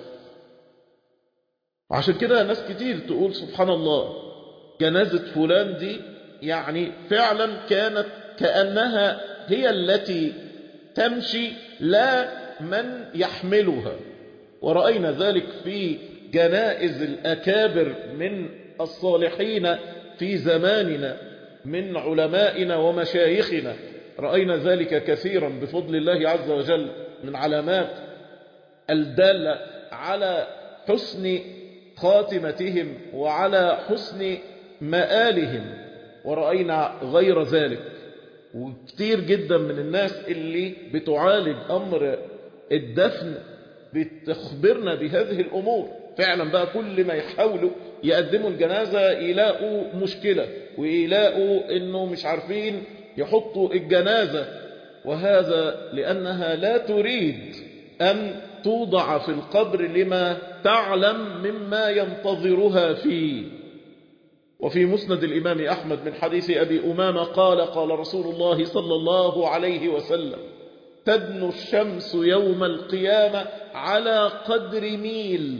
عشان كده ناس كتير تقول سبحان الله جنازة فلان دي يعني فعلا كانت كأنها هي التي تمشي لا من يحملها. ورأينا ذلك في جنائز الأكابر من الصالحين في زماننا من علمائنا ومشايخنا، رأينا ذلك كثيرا بفضل الله عز وجل من علامات الدالة على حسن خاتمتهم وعلى حسن مآلهم. ورأينا غير ذلك وكتير جدا من الناس اللي بتعالج أمر الدفن بتخبرنا بهذه الأمور. فعلا بقى كل ما يحاولوا يقدموا الجنازة يلاقوا مشكلة ويلاقوا انه مش عارفين يحطوا الجنازة، وهذا لأنها لا تريد أن توضع في القبر لما تعلم مما ينتظرها فيه. وفي مسند الإمام أحمد من حديث أبي أمامة قال قال رسول الله صلى الله عليه وسلم: تدنو الشمس يوم القيامة على قدر ميل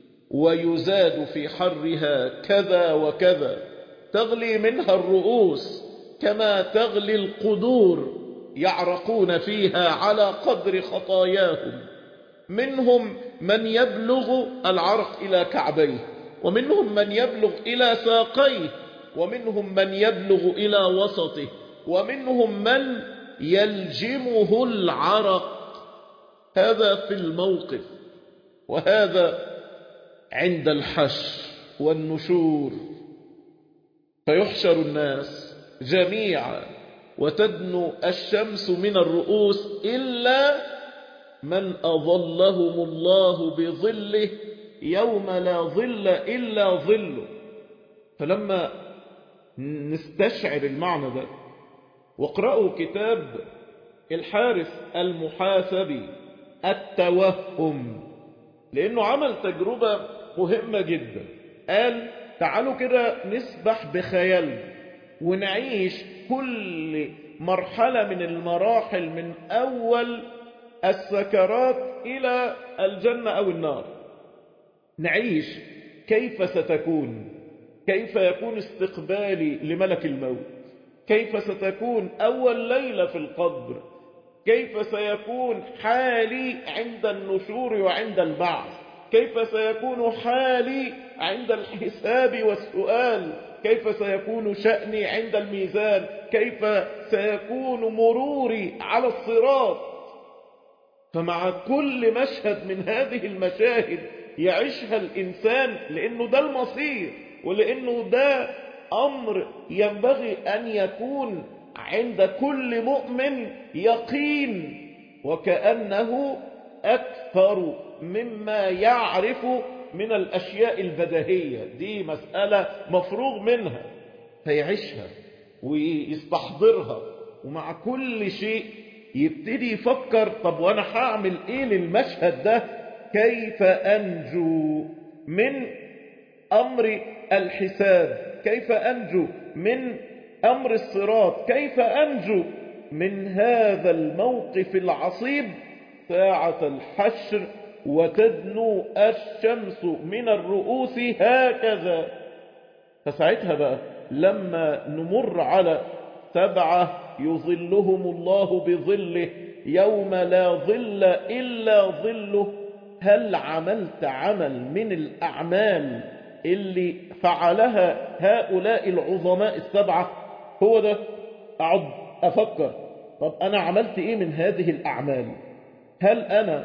ويزاد في حرها كذا وكذا، تغلي منها الرؤوس كما تغلي القدور، يعرقون فيها على قدر خطاياهم، منهم من يبلغ العرق إلى كعبيه، ومنهم من يبلغ إلى ساقيه، ومنهم من يبلغ إلى وسطه، ومنهم من يلجمه العرق. هذا في الموقف، وهذا عند الحشر والنشور. فيحشر الناس جميعا وتدنو الشمس من الرؤوس إلا من أظلهم الله بظله يوم لا ظل إلا ظله. فلما نستشعر المعنى ده واقرأوا كتاب الحارث المحاسبي التوهم، لأنه عمل تجربة مهمة جدا. قال تعالوا كده نسبح بخيالنا ونعيش كل مرحلة من المراحل من أول السكرات إلى الجنة أو النار، نعيش كيف ستكون، كيف يكون استقبالي لملك الموت، كيف ستكون أول ليلة في القبر، كيف سيكون حالي عند النشور وعند البعث، كيف سيكون حالي عند الحساب والسؤال، كيف سيكون شأني عند الميزان، كيف سيكون مروري على الصراط. فمع كل مشهد من هذه المشاهد يعيشها الإنسان، لأنه ده المصير ولأنه ده أمر ينبغي أن يكون عند كل مؤمن يقين، وكأنه أكثر مما يعرف من الأشياء البديهية. دي مسألة مفروغ منها، فيعيشها ويستحضرها، ومع كل شيء يبتدي يفكر طب وأنا هعمل إيه للمشهد ده؟ كيف أنجو من أمر الحساب؟ كيف أنجو من أمر الصراط؟ كيف أنجو من هذا الموقف العصيب ساعة الحشر وتدنو الشمس من الرؤوس هكذا؟ فساعتها بقى لما نمر على سبعة يظلهم الله بظله يوم لا ظل إلا ظله، هل عملت عمل من الأعمال اللي فعلها هؤلاء العظماء السبعة؟ هو ده أقعد أفكر طب أنا عملت إيه من هذه الأعمال؟ هل أنا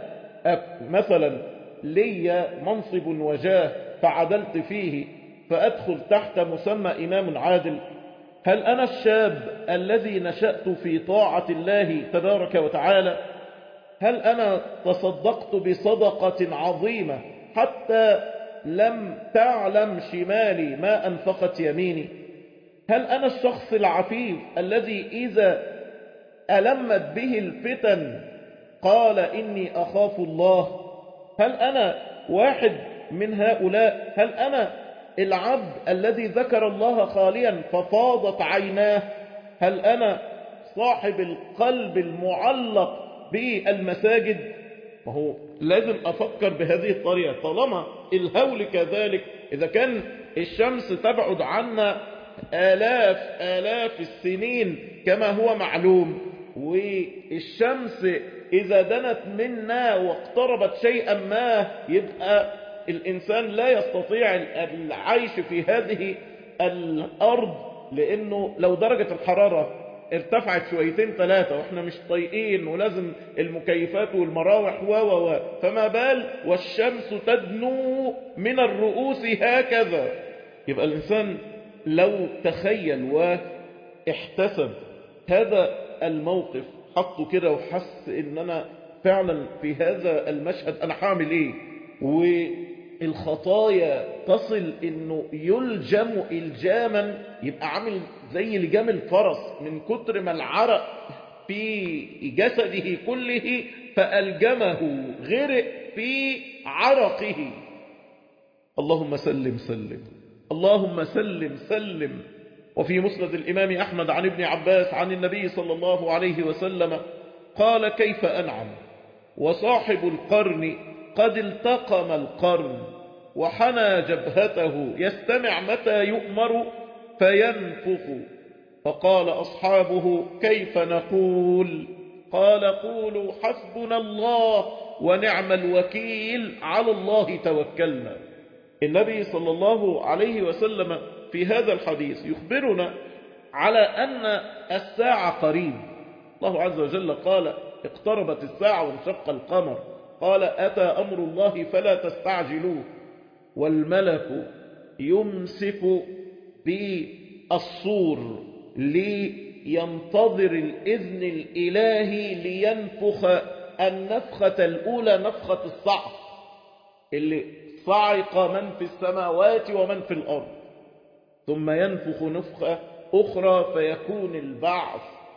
مثلا لي منصب وجاه فعدلت فيه فأدخل تحت مسمى إمام عادل؟ هل أنا الشاب الذي نشأت في طاعة الله تبارك وتعالى؟ هل أنا تصدقت بصدقة عظيمة حتى لم تعلم شمالي ما أنفقت يميني؟ هل أنا الشخص العفيف الذي إذا ألمت به الفتن قال إني أخاف الله؟ هل أنا واحد من هؤلاء؟ هل أنا العبد الذي ذكر الله خاليا ففاضت عيناه؟ هل أنا صاحب القلب المعلق بالمساجد؟ ما هو لازم أفكر بهذه الطريقة. طالما الهول كذلك، إذا كان الشمس تبعد عنا آلاف آلاف السنين كما هو معلوم، والشمس إذا دنت منا واقتربت شيئا ما يبقى الإنسان لا يستطيع العيش في هذه الأرض، لأنه لو درجة الحرارة ارتفعت شويتين ثلاثة واحنا مش طايقين ولازم المكيفات والمراوح و و فما بال والشمس تدنو من الرؤوس هكذا. يبقى الإنسان لو تخيل واحتسب هذا الموقف، حطه كده وحس ان انا فعلا في هذا المشهد انا هعمل ايه، والخطايا تصل انه يلجم الجاما، يبقى عامل زي لجام الفرس من كتر ما العرق في جسده كله فألجمه، غرق في عرقه. اللهم سلم سلم، اللهم سلم سلم. وفي مسند الإمام أحمد عن ابن عباس عن النبي صلى الله عليه وسلم قال: كيف أنعم وصاحب القرن قد التقم القرن وحنى جبهته يستمع متى يؤمر فينفخ. فقال أصحابه: كيف نقول؟ قال: قولوا حسبنا الله ونعم الوكيل، على الله توكلنا. النبي صلى الله عليه وسلم في هذا الحديث يخبرنا على أن الساعة قريب. الله عز وجل قال: اقتربت الساعة وانشق القمر. قال: أتى أمر الله فلا تستعجلوه. والملك يمسك بالصور لينتظر الإذن الإلهي لينفخ النفخة الأولى، نفخة الصعق اللي صعق من في السماوات ومن في الأرض، ثم ينفخ نفخة أخرى فيكون البعث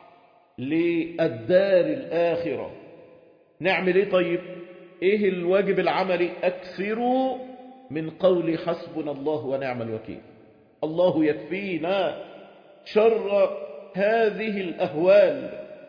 للدار الآخرة. نعمل ايه طيب؟ ايه الواجب العملي؟ اكثروا من قول حسبنا الله ونعم الوكيل. الله يكفينا شر هذه الأهوال.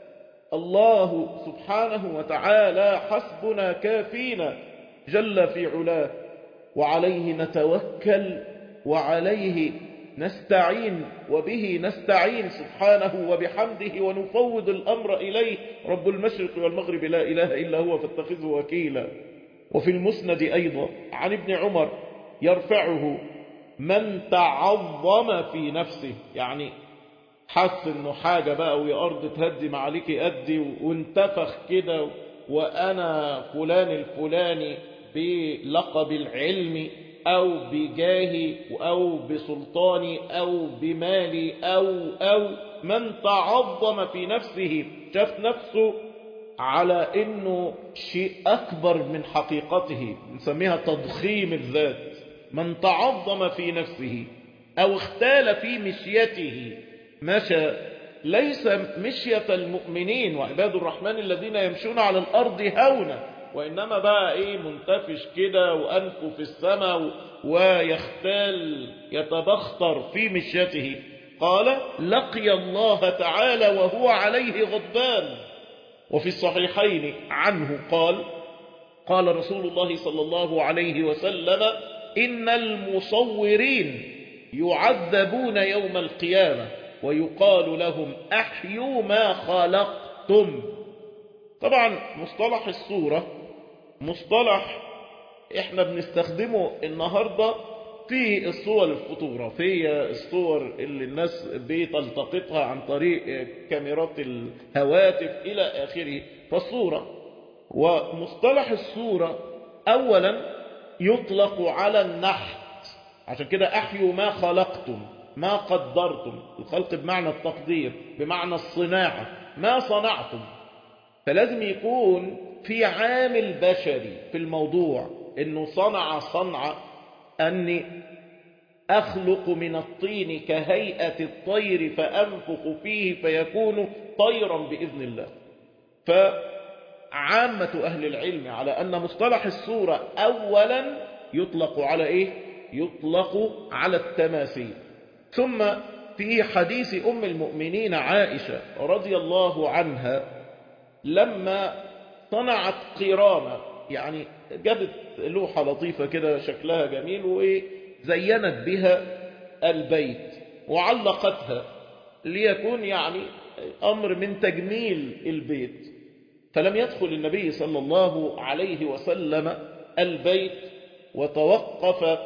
الله سبحانه وتعالى حسبنا كافينا جل في علاه، وعليه نتوكل وعليه نستعين وبه نستعين سبحانه وبحمده، ونفوض الأمر إليه. رب المشرق والمغرب لا إله إلا هو فاتخذه وكيلا. وفي المسند أيضا عن ابن عمر يرفعه: من تعظم في نفسه، يعني حس انه حاجة بقى ويا أرض تهدي معاليك أدي وانتفخ كده، وأنا فلان الفلاني بلقب العلم أو بجاهي أو بسلطاني أو بمالي أو أو من تعظم في نفسه، شاف نفسه على إنه شيء أكبر من حقيقته، نسميها تضخيم الذات. من تعظم في نفسه أو اختال في مشيته، مشى ليس مشية المؤمنين وعباد الرحمن الذين يمشون على الأرض هونا، وإنما بقى إيه منتفش كده وأنفه في السماء ويختال يتبختر في مشيته. قال: لقي الله تعالى وهو عليه غضبان. وفي الصحيحين عنه قال: قال رسول الله صلى الله عليه وسلم: إن المصورين يعذبون يوم القيامة ويقال لهم: أحيوا ما خلقتم. طبعا مصطلح الصورة مصطلح احنا بنستخدمه النهاردة في الصور الفوتوغرافية، الصور اللي الناس بتلتقطها عن طريق كاميرات الهواتف إلى آخره. فالصورة ومصطلح الصورة أولا يطلق على النحت، عشان كده أحيوا ما خلقتم، ما قدرتم، الخلق بمعنى التقدير، بمعنى الصناعة، ما صنعتم. فلازم يكون في عامل بشري في الموضوع، إنه صنع صنعة، أني أخلق من الطين كهيئة الطير فأنفخ فيه فيكون طيرا بإذن الله. فعامة أهل العلم على أن مصطلح الصورة أولا يطلق على إيه؟ يطلق على التماثيل. ثم في حديث أم المؤمنين عائشة رضي الله عنها لما صنعت قرامة، يعني جابت لوحة لطيفة كده شكلها جميل وزينت بها البيت وعلقتها ليكون يعني أمر من تجميل البيت. فلم يدخل النبي صلى الله عليه وسلم البيت وتوقف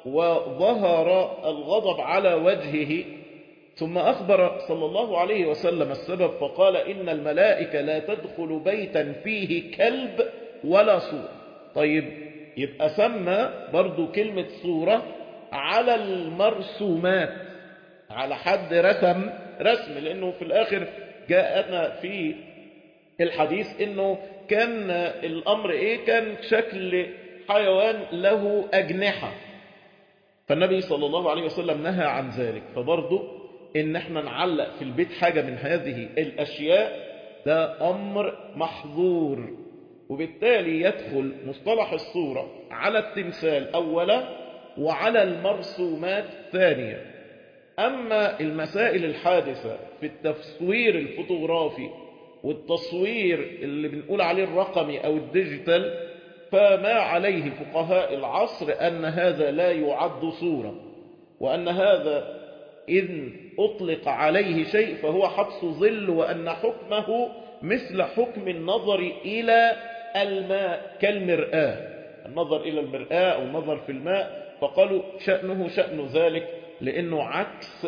وظهر الغضب على وجهه، ثم أخبر صلى الله عليه وسلم السبب فقال إن الملائكة لا تدخل بيتا فيه كلب ولا صورة. طيب يبقى سمى برضو كلمة صورة على المرسومات، على حد رسم رسم، لأنه في الآخر جاءنا في الحديث إنه كان الأمر إيه؟ كان شكل حيوان له أجنحة، فالنبي صلى الله عليه وسلم نهى عن ذلك. فبرضو إن احنا نعلق في البيت حاجة من هذه الأشياء ده أمر محظور، وبالتالي يدخل مصطلح الصورة على التمثال أولا وعلى المرسومات ثانيا. أما المسائل الحادثة في التصوير الفوتوغرافي والتصوير اللي بنقول عليه الرقمي أو الديجيتال، فما عليه فقهاء العصر أن هذا لا يعد صورة، وأن هذا إذ أطلق عليه شيء فهو حبس ظل، وأن حكمه مثل حكم النظر إلى الماء كالمرآة، النظر إلى المرآة أو النظر في الماء، فقالوا شأنه شأن ذلك لأنه عكس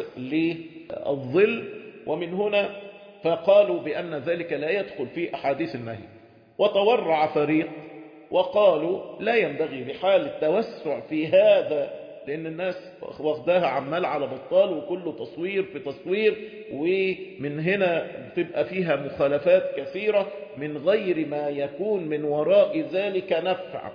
للظل. ومن هنا فقالوا بأن ذلك لا يدخل في أحاديث النهي. وتورع فريق وقالوا لا ينبغي بحال التوسع في هذا، لأن الناس واخداها عمال على بطال وكله تصوير في تصوير، ومن هنا بتبقى فيها مخالفات كثيرة من غير ما يكون من وراء ذلك نفع.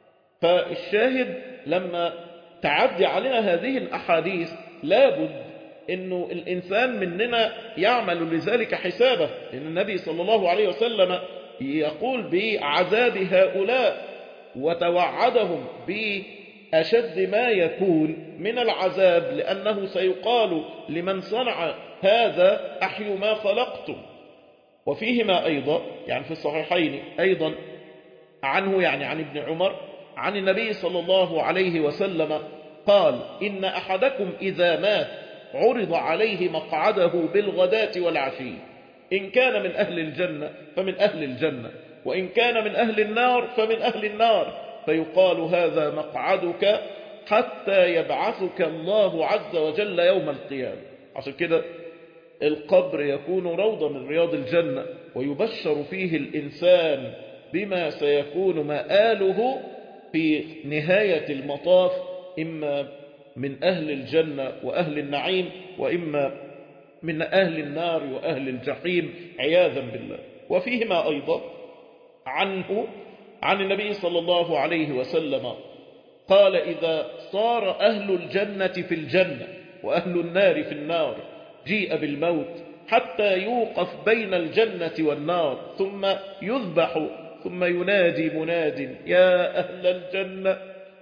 فالشاهد لما تعدي علينا هذه الأحاديث لابد أنه الإنسان مننا يعمل لذلك حسابه، لأن النبي صلى الله عليه وسلم يقول بعذاب هؤلاء وتوعدهم بأشد ما يكون من العذاب، لأنه سيقال لمن صنع هذا أحيوا ما خلقتم. وفيهما أيضا يعني في الصحيحين أيضا عنه يعني عن ابن عمر عن النبي صلى الله عليه وسلم قال إن أحدكم إذا مات عرض عليه مقعده بالغداة والعشي، إن كان من أهل الجنة فمن أهل الجنة، وإن كان من أهل النار فمن أهل النار، فيقال هذا مقعدك حتى يبعثك الله عز وجل يوم القيامة. عشان كده القبر يكون روضة من رياض الجنة، ويبشر فيه الإنسان بما سيكون مآله في نهاية المطاف، إما من أهل الجنة وأهل النعيم، وإما من أهل النار وأهل الجحيم عياذا بالله. وفيهما أيضا عنه عن النبي صلى الله عليه وسلم قال إذا صار أهل الجنة في الجنة وأهل النار في النار جيء بالموت حتى يوقف بين الجنة والنار ثم يذبح، ثم ينادي مناد يا أهل الجنة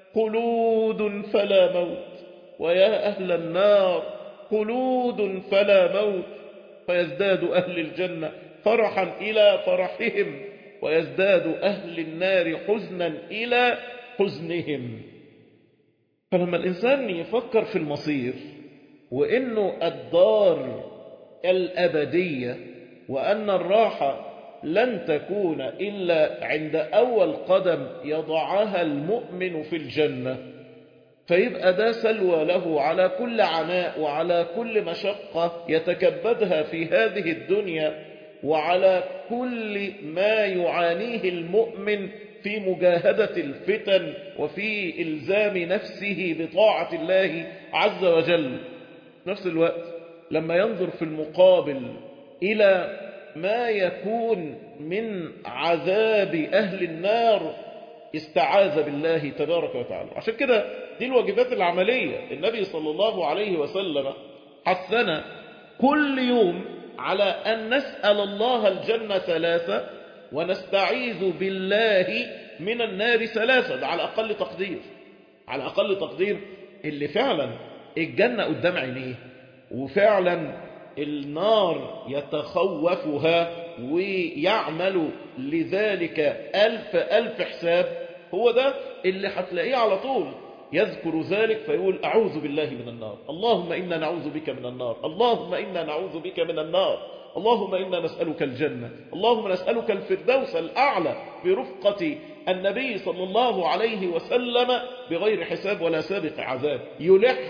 خلود فلا موت، ويا أهل النار خلود فلا موت، فيزداد أهل الجنة فرحا إلى فرحهم، ويزداد أهل النار حزنا إلى حزنهم. فلما الإنسان يفكر في المصير وإنه الدار الأبدية، وأن الراحة لن تكون إلا عند أول قدم يضعها المؤمن في الجنة، فيبقى ده سلوى له على كل عناء وعلى كل مشقة يتكبدها في هذه الدنيا، وعلى كل ما يعانيه المؤمن في مجاهدة الفتن وفي إلزام نفسه بطاعة الله عز وجل. في نفس الوقت لما ينظر في المقابل إلى ما يكون من عذاب أهل النار استعاذ بالله تبارك وتعالى. عشان كده دي الواجبات العملية. النبي صلى الله عليه وسلم حثنا كل يوم على أن نسأل الله الجنة ثلاثة ونستعيذ بالله من النار ثلاثة. ده على أقل تقدير، على أقل تقدير اللي فعلا الجنة قدام عينيه وفعلا النار يتخوفها ويعمل لذلك ألف ألف حساب، هو ده اللي هتلاقيه على طول يذكر ذلك فيقول أعوذ بالله من النار، اللهم إنا نعوذ بك من النار، اللهم إنا نعوذ بك من النار، اللهم إنا نسألك الجنة، اللهم نسألك الفردوس الأعلى برفقة النبي صلى الله عليه وسلم بغير حساب ولا سابق عذاب. يلح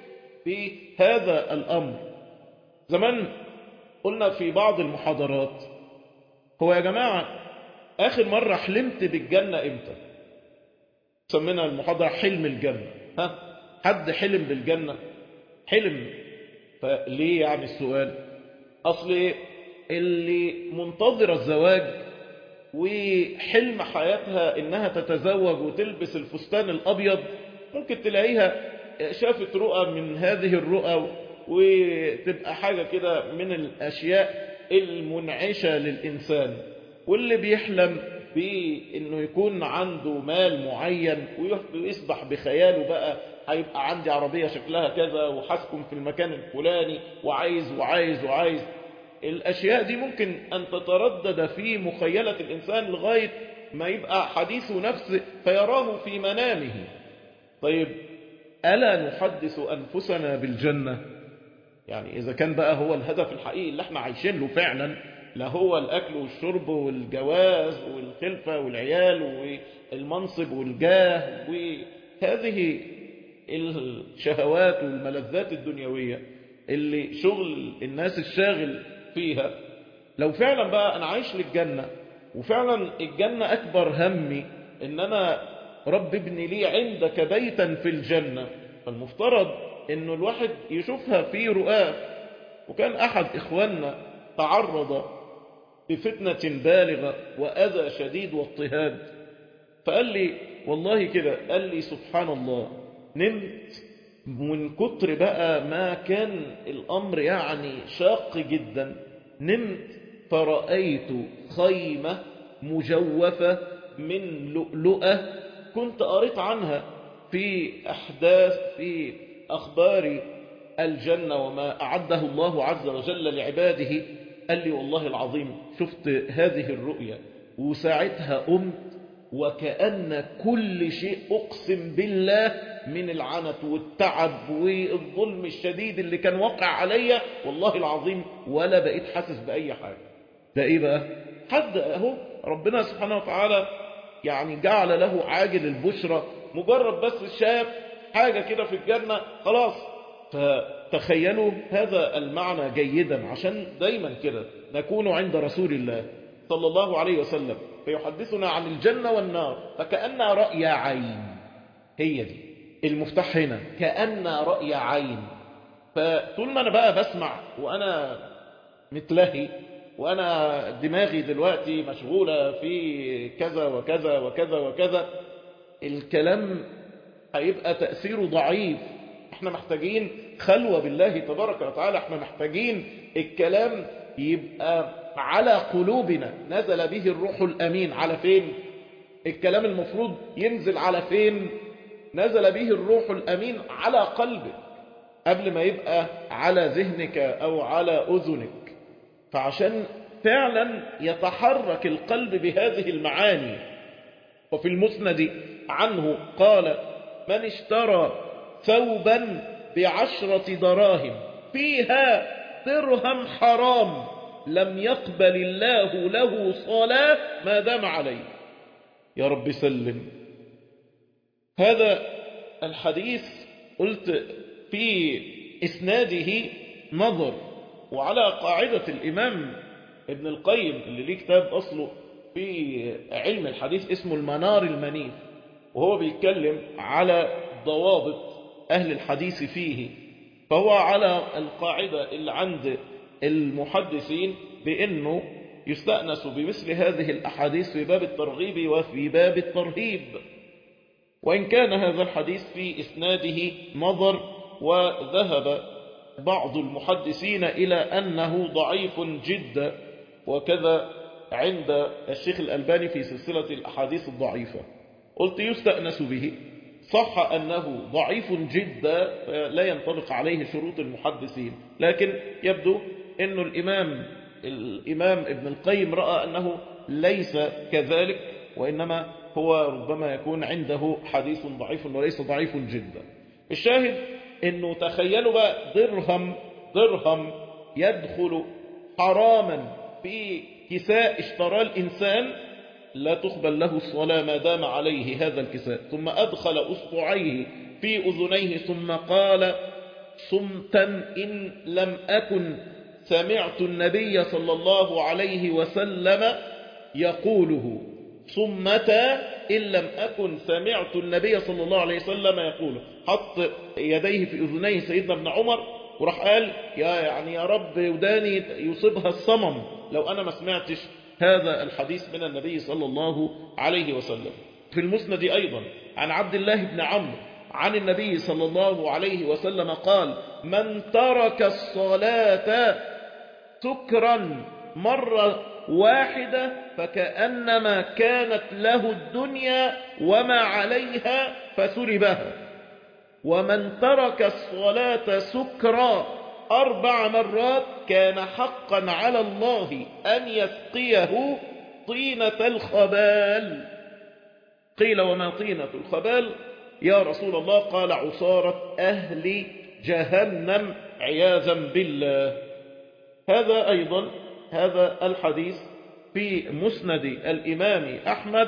بهذا الأمر. زمان قلنا في بعض المحاضرات، هو يا جماعة آخر مرة حلمت بالجنة إمتى؟ سمينا المحاضرة حلم الجنة. ها؟ حد حلم بالجنة؟ حلم. فليه يعني السؤال؟ أصل اللي منتظر الزواج وحلم حياتها إنها تتزوج وتلبس الفستان الأبيض، ممكن تلاقيها شافت رؤى من هذه الرؤى وتبقى حاجة كده من الأشياء المنعشة للإنسان. واللي بيحلم بأنه يكون عنده مال معين ويسبح بخياله بقى هيبقى عندي عربية شكلها كذا وحسكن في المكان الفلاني وعايز وعايز وعايز. الأشياء دي ممكن أن تتردد في مخيلة الإنسان لغاية ما يبقى حديث نفس فيراه في منامه. طيب ألا نحدث أنفسنا بالجنة؟ يعني إذا كان بقى هو الهدف الحقيقي اللي احنا عايشين له فعلا، لا هو الأكل والشرب والجواز والخلفة والعيال والمنصب والجاه وهذه الشهوات والملذات الدنيوية اللي شغل الناس الشاغل فيها، لو فعلا بقى أنا عايش للجنة وفعلا الجنة أكبر همي إن أنا رب ابني لي عندك بيتا في الجنة، فالمفترض إنه الواحد يشوفها في رؤاه. وكان أحد إخواننا تعرض بفتنة بالغة وأذى شديد واضطهاد، فقال لي والله كده، قال لي سبحان الله نمت من كتر بقى ما كان الأمر يعني شاق جدا، نمت فرأيت خيمة مجوفة من لؤلؤة كنت قريت عنها في أحداث في أخبار الجنة وما أعده الله عز وجل لعباده. قال لي والله العظيم شفت هذه الرؤية وساعتها قمت وكأن كل شيء أقسم بالله من العنت والتعب والظلم الشديد اللي كان واقع عليا والله العظيم ولا بقيت حاسس بأي حاجة. ده إيه بقى؟ حد أهو ربنا سبحانه وتعالى يعني جعل له عاجل البشرى، مجرد بس شاف حاجة كده في الجنة خلاص. فتخيلوا هذا المعنى جيدا، عشان دايما كده نكون عند رسول الله صلى الله عليه وسلم فيحدثنا عن الجنة والنار فكأن رأي عين. هي دي المفتاح هنا، كأن رأي عين. فطول ما أنا بقى بسمع وأنا متلهي وأنا دماغي دلوقتي مشغولة في كذا وكذا وكذا وكذا، الكلام هيبقى تأثيره ضعيف. احنا محتاجين خلوة بالله تبارك وتعالى، احنا محتاجين الكلام يبقى على قلوبنا. نزل به الروح الأمين على فين؟ الكلام المفروض ينزل على فين؟ نزل به الروح الأمين على قلبك قبل ما يبقى على ذهنك أو على أذنك. فعشان فعلا يتحرك القلب بهذه المعاني. وفي المسند عنه قال من اشترى ثوبا بعشرة دراهم فيها درهم حرام لم يقبل الله له صلاة ما دام عليه. يا رب سلم. هذا الحديث قلت في إسناده نظر، وعلى قاعدة الإمام ابن القيم اللي ليه كتاب أصله في علم الحديث اسمه المنار المنيف، وهو بيتكلم على ضوابط أهل الحديث فيه، فهو على القاعدة اللي عند المحدثين بأنه يستأنس بمثل هذه الأحاديث في باب الترغيب وفي باب الترهيب، وإن كان هذا الحديث في إسناده نظر، وذهب بعض المحدثين إلى أنه ضعيف جدا، وكذا عند الشيخ الألباني في سلسلة الأحاديث الضعيفة. قلت يستأنس به، صح أنه ضعيف جدا لا ينطبق عليه شروط المحدثين، لكن يبدو أن الإمام الإمام ابن القيم رأى أنه ليس كذلك، وإنما هو ربما يكون عنده حديث ضعيف وليس ضعيف جدا. الشاهد أنه تخيلوا بقى درهم درهم يدخل حراما في كساء اشترى الإنسان، لا تقبل له الصلاة ما دام عليه هذا الكساء، ثم أدخل أصبعيه في أذنيه ثم قال صمتا إن لم أكن سمعت النبي صلى الله عليه وسلم يقوله، صمتا إن لم أكن سمعت النبي صلى الله عليه وسلم يقوله. حط يديه في أذنيه سيدنا ابن عمر وراح قال يا يعني يا رب وداني يصيبها الصمم لو أنا ما سمعتش هذا الحديث من النبي صلى الله عليه وسلم. في المسند أيضا عن عبد الله بن عمرو عن النبي صلى الله عليه وسلم قال من ترك الصلاة سكرا مرة واحدة فكأنما كانت له الدنيا وما عليها فسلبها، ومن ترك الصلاة سكرا أربع مرات كان حقا على الله أن يسقيه طينة الخبال. قيل وما طينة الخبال يا رسول الله؟ قال عصارة أهل جهنم عياذا بالله. هذا أيضا هذا الحديث في مسند الإمام أحمد،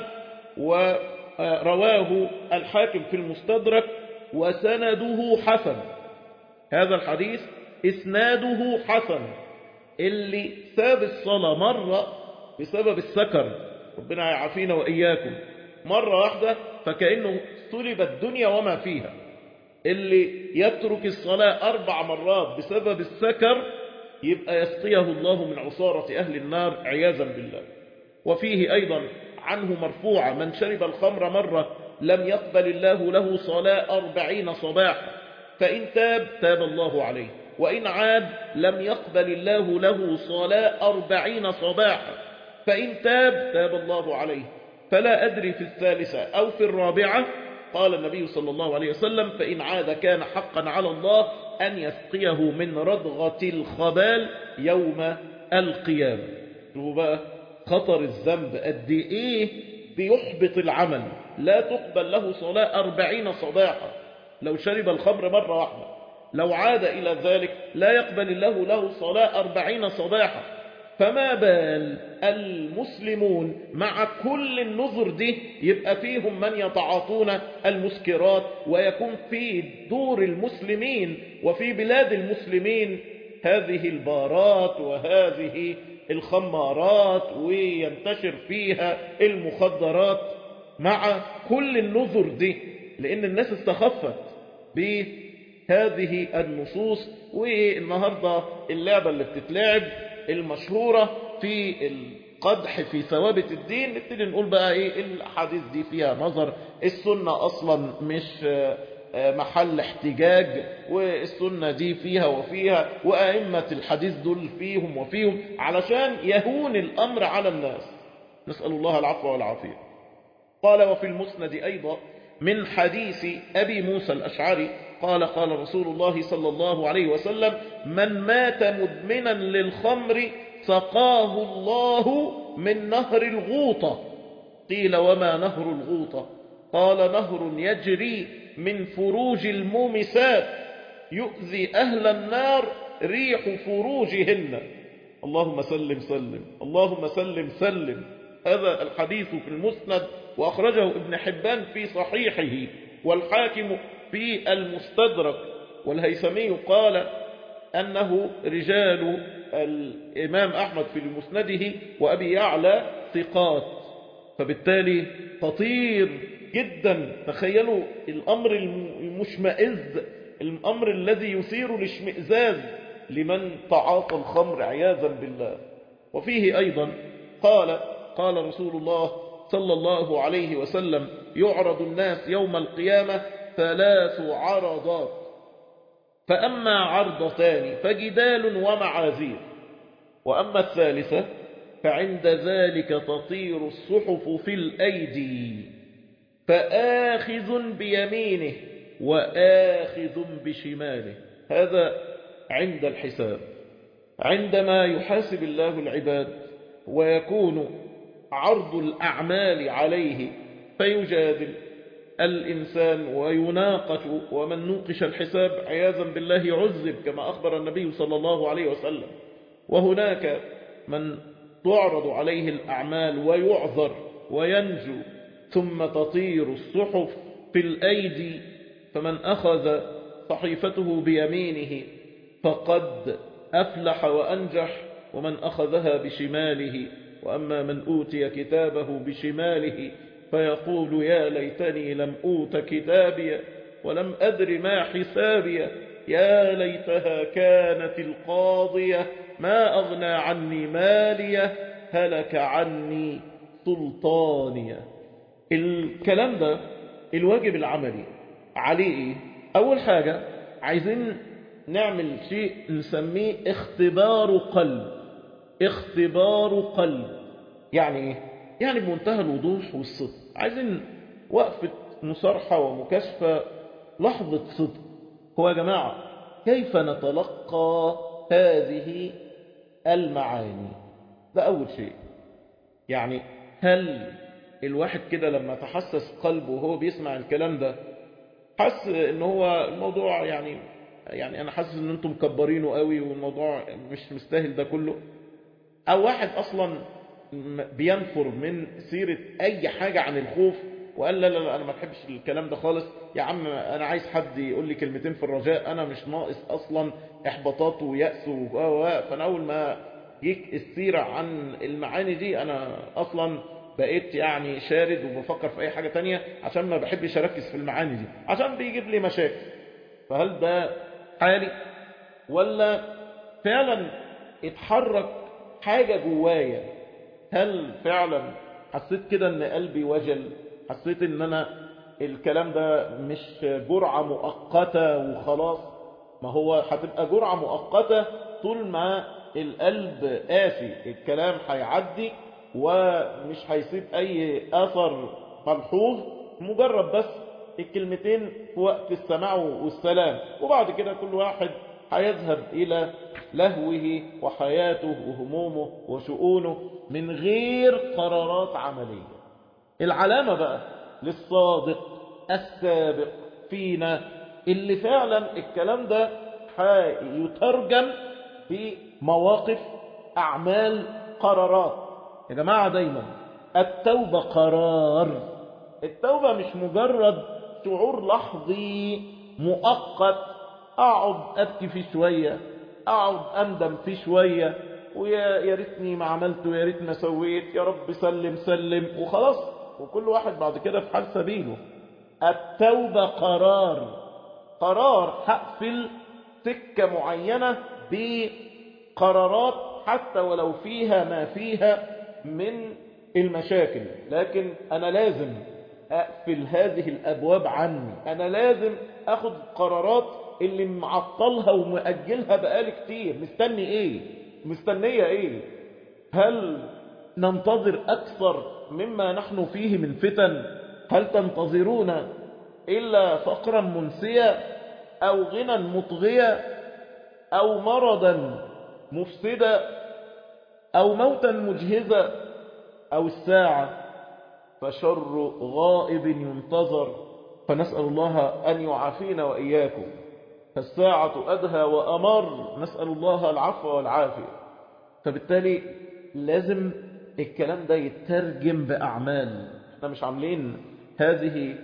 ورواه الحاكم في المستدرك وسنده حسن. هذا الحديث إسناده حسن. اللي ساب الصلاة مرة بسبب السكر، ربنا يعافينا وإياكم، مرة واحدة فكأنه سلب الدنيا وما فيها. اللي يترك الصلاة أربع مرات بسبب السكر يبقى يسقيه الله من عصارة أهل النار عياذا بالله. وفيه أيضا عنه مرفوعة من شرب الخمر مرة لم يقبل الله له صلاة أربعين صباحا، فإن تاب تاب الله عليه، وإن عاد لم يقبل الله له صلاة أربعين صباحا، فإن تاب تاب الله عليه. فلا أدري في الثالثة أو في الرابعة. قال النبي صلى الله عليه وسلم فإن عاد كان حقا على الله أن يسقيه من ردغة الخبال يوم القيامة. شوفوا بقى خطر الذنب قد إيه بيحبط العمل. لا تقبل له صلاة أربعين صباحا لو شرب الخمر مرة واحدة، لو عاد إلى ذلك لا يقبل الله له صلاة أربعين صباحا. فما بال المسلمون مع كل النذر دي يبقى فيهم من يتعاطون المسكرات، ويكون في دور المسلمين وفي بلاد المسلمين هذه البارات وهذه الخمارات، وينتشر فيها المخدرات مع كل النذر دي، لأن الناس استخفت بهذه النصوص. والنهاردة اللعبة اللي بتتلعب المشهورة في القدح في ثوابت الدين، نبتدي نقول بقى ايه الحديث دي فيها نظر، السنة اصلا مش محل احتجاج، والسنة دي فيها وفيها، وأئمة الحديث دول فيهم وفيهم، علشان يهون الأمر على الناس. نسأل الله العفو والعافية. قال وفي المسند أيضا من حديث أبي موسى الأشعري قال قال رسول الله صلى الله عليه وسلم من مات مدمنا للخمر سقاه الله من نهر الغوطة. قيل وما نهر الغوطة؟ قال نهر يجري من فروج المومسات يؤذي أهل النار ريح فروجهن. اللهم سلم سلم، اللهم سلم سلم. هذا الحديث في المسند، وأخرجه ابن حبان في صحيحه، والحاكم في المستدرك، والهيثمي قال أنه رجال الإمام أحمد في مسنده وأبي يعلى ثقات، فبالتالي خطير جدا. تخيلوا الأمر المشمئز، الأمر الذي يثير الاشمئزاز لمن تعاطى الخمر عياذا بالله. وفيه أيضا قال قال رسول الله صلى الله عليه وسلم: يعرض الناس يوم القيامة ثلاث عرضات، فأما عرضتان فجدال ومعاذير، وأما الثالثة فعند ذلك تطير الصحف في الأيدي، فآخذ بيمينه وآخذ بشماله. هذا عند الحساب، عندما يحاسب الله العباد ويكون عرض الأعمال عليه فيجادل الإنسان ويناقش، ومن نوقش الحساب عياذا بالله عذب كما أخبر النبي صلى الله عليه وسلم. وهناك من تعرض عليه الأعمال ويعذر وينجو، ثم تطير الصحف في الأيدي، فمن أخذ صحيفته بيمينه فقد أفلح وأنجح، ومن أخذها بشماله. وأما من أوتي كتابه بشماله فيقول: يا ليتني لم أوت كتابي ولم أدر ما حسابي، يا ليتها كانت القاضية ما أغنى عني مالية، هلك عني سلطانية. الكلام ده الواجب العملي عليه. أول حاجة عايزين نعمل شيء نسميه اختبار قلب. اختبار قلب يعني ايه؟ يعني بمنتهى الوضوح والصدق. عايزين وقفة مصارحة ومكاشفة، لحظة صدق. هو يا جماعة كيف نتلقى هذه المعاني؟ ده أول شيء. يعني هل الواحد كده لما تحسس قلبه وهو بيسمع الكلام ده حس ان هو الموضوع يعني يعني انا حاسس ان انتم مكبرينه قوي والموضوع مش مستاهل ده كله؟ او واحد اصلا بينفر من سيرة اي حاجة عن الخوف وقال لا لا لا انا ما بحبش الكلام ده خالص، يا عم انا عايز حد يقول لي كلمتين في الرجاء، انا مش ناقص اصلا احباطات ويأس و فانا اول ما جيك السيرة عن المعاني دي انا اصلا بقيت يعني شارد وبفكر في اي حاجة تانية عشان ما بحبش اركز في المعاني دي عشان بيجيب لي مشاكل. فهل ده حالي ولا فعلا اتحرك حاجة جوايا؟ هل فعلا حسيت كده ان قلبي وجل؟ حسيت ان انا الكلام ده مش جرعة مؤقتة وخلاص؟ ما هو هتبقى جرعة مؤقتة طول ما القلب قاسي، الكلام هيعدي ومش هيسيب اي اثر ملحوظ، مجرد بس الكلمتين في وقت السماع والسلام، وبعد كده كل واحد هيذهب الى لهوه وحياته وهمومه وشؤونه من غير قرارات عملية. العلامة بقى للصادق السابق فينا اللي فعلا الكلام ده هيترجم بمواقف، أعمال، قرارات. يا جماعة دايما التوبة قرار. التوبة مش مجرد شعور لحظي مؤقت أقعد أبكي فيه شوية، أقعد أندم فيه شوية، ويا ريتني ما عملت ويا ريت ما سويت، يا رب سلم سلم وخلاص، وكل واحد بعد كده في حال سبيله. التوبة قرار. قرار هقفل سكة معينة بقرارات حتى ولو فيها ما فيها من المشاكل، لكن أنا لازم أقفل هذه الأبواب عني. أنا لازم أخذ قرارات اللي معطلها ومأجلها بقالي كتير. مستني إيه؟ مستنية إيه؟ هل ننتظر أكثر مما نحن فيه من فتن؟ هل تنتظرون إلا فقرا منسيا أو غنى مطغيا أو مرضا مفسدا أو موتا مجهزا أو الساعة فشر غائب ينتظر؟ فنسأل الله أن يعافينا وإياكم. فالساعة أدهى وأمر، نسأل الله العفو والعافية. فبالتالي لازم الكلام ده يترجم بأعمال. احنا مش عاملين هذه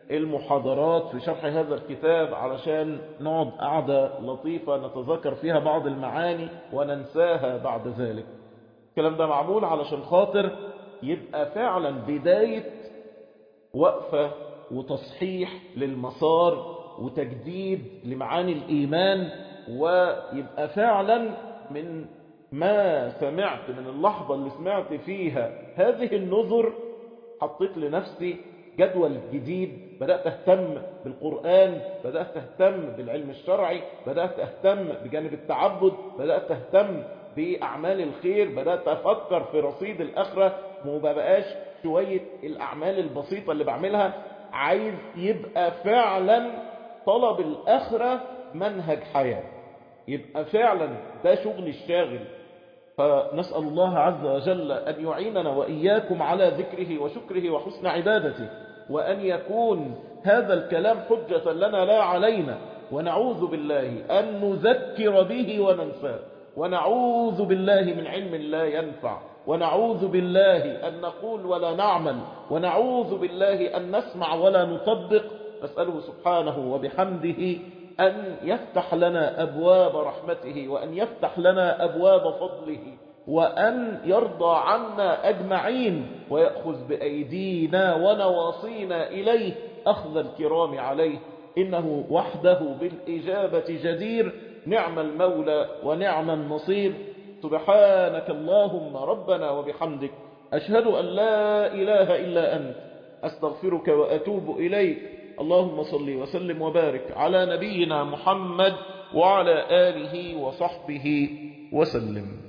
المحاضرات في شرح هذا الكتاب علشان نقعد قعدة لطيفة نتذكر فيها بعض المعاني وننساها بعد ذلك. الكلام ده معمول علشان خاطر يبقى فعلا بداية وقفة وتصحيح للمسار وتجديد لمعاني الإيمان، ويبقى فعلا من ما سمعت من اللحظة اللي سمعت فيها هذه النذر حطيت لنفسي جدول جديد، بدأت أهتم بالقرآن، بدأت أهتم بالعلم الشرعي، بدأت أهتم بجانب التعبد، بدأت أهتم بأعمال الخير، بدأت أفكر في رصيد الآخرة، ما بقاش شوية الأعمال البسيطة اللي بعملها، عايز يبقى فعلا طلب الآخرة منهج حياة، يبقى فعلا ده شغل الشاغل. فنسأل الله عز وجل أن يعيننا وإياكم على ذكره وشكره وحسن عبادته، وأن يكون هذا الكلام حجة لنا لا علينا، ونعوذ بالله أن نذكر به وننساه، ونعوذ بالله من علم لا ينفع، ونعوذ بالله أن نقول ولا نعمل، ونعوذ بالله أن نسمع ولا نطبق. نسأله سبحانه وبحمده أن يفتح لنا أبواب رحمته، وأن يفتح لنا أبواب فضله، وأن يرضى عنا أجمعين، ويأخذ بأيدينا ونواصينا إليه أخذ الكرام عليه، إنه وحده بالإجابة جدير، نعم المولى ونعم النصير. سبحانك اللهم ربنا وبحمدك، أشهد أن لا إله إلا أنت، أستغفرك وأتوب إليك. اللهم صل وسلم وبارك على نبينا محمد وعلى آله وصحبه وسلم.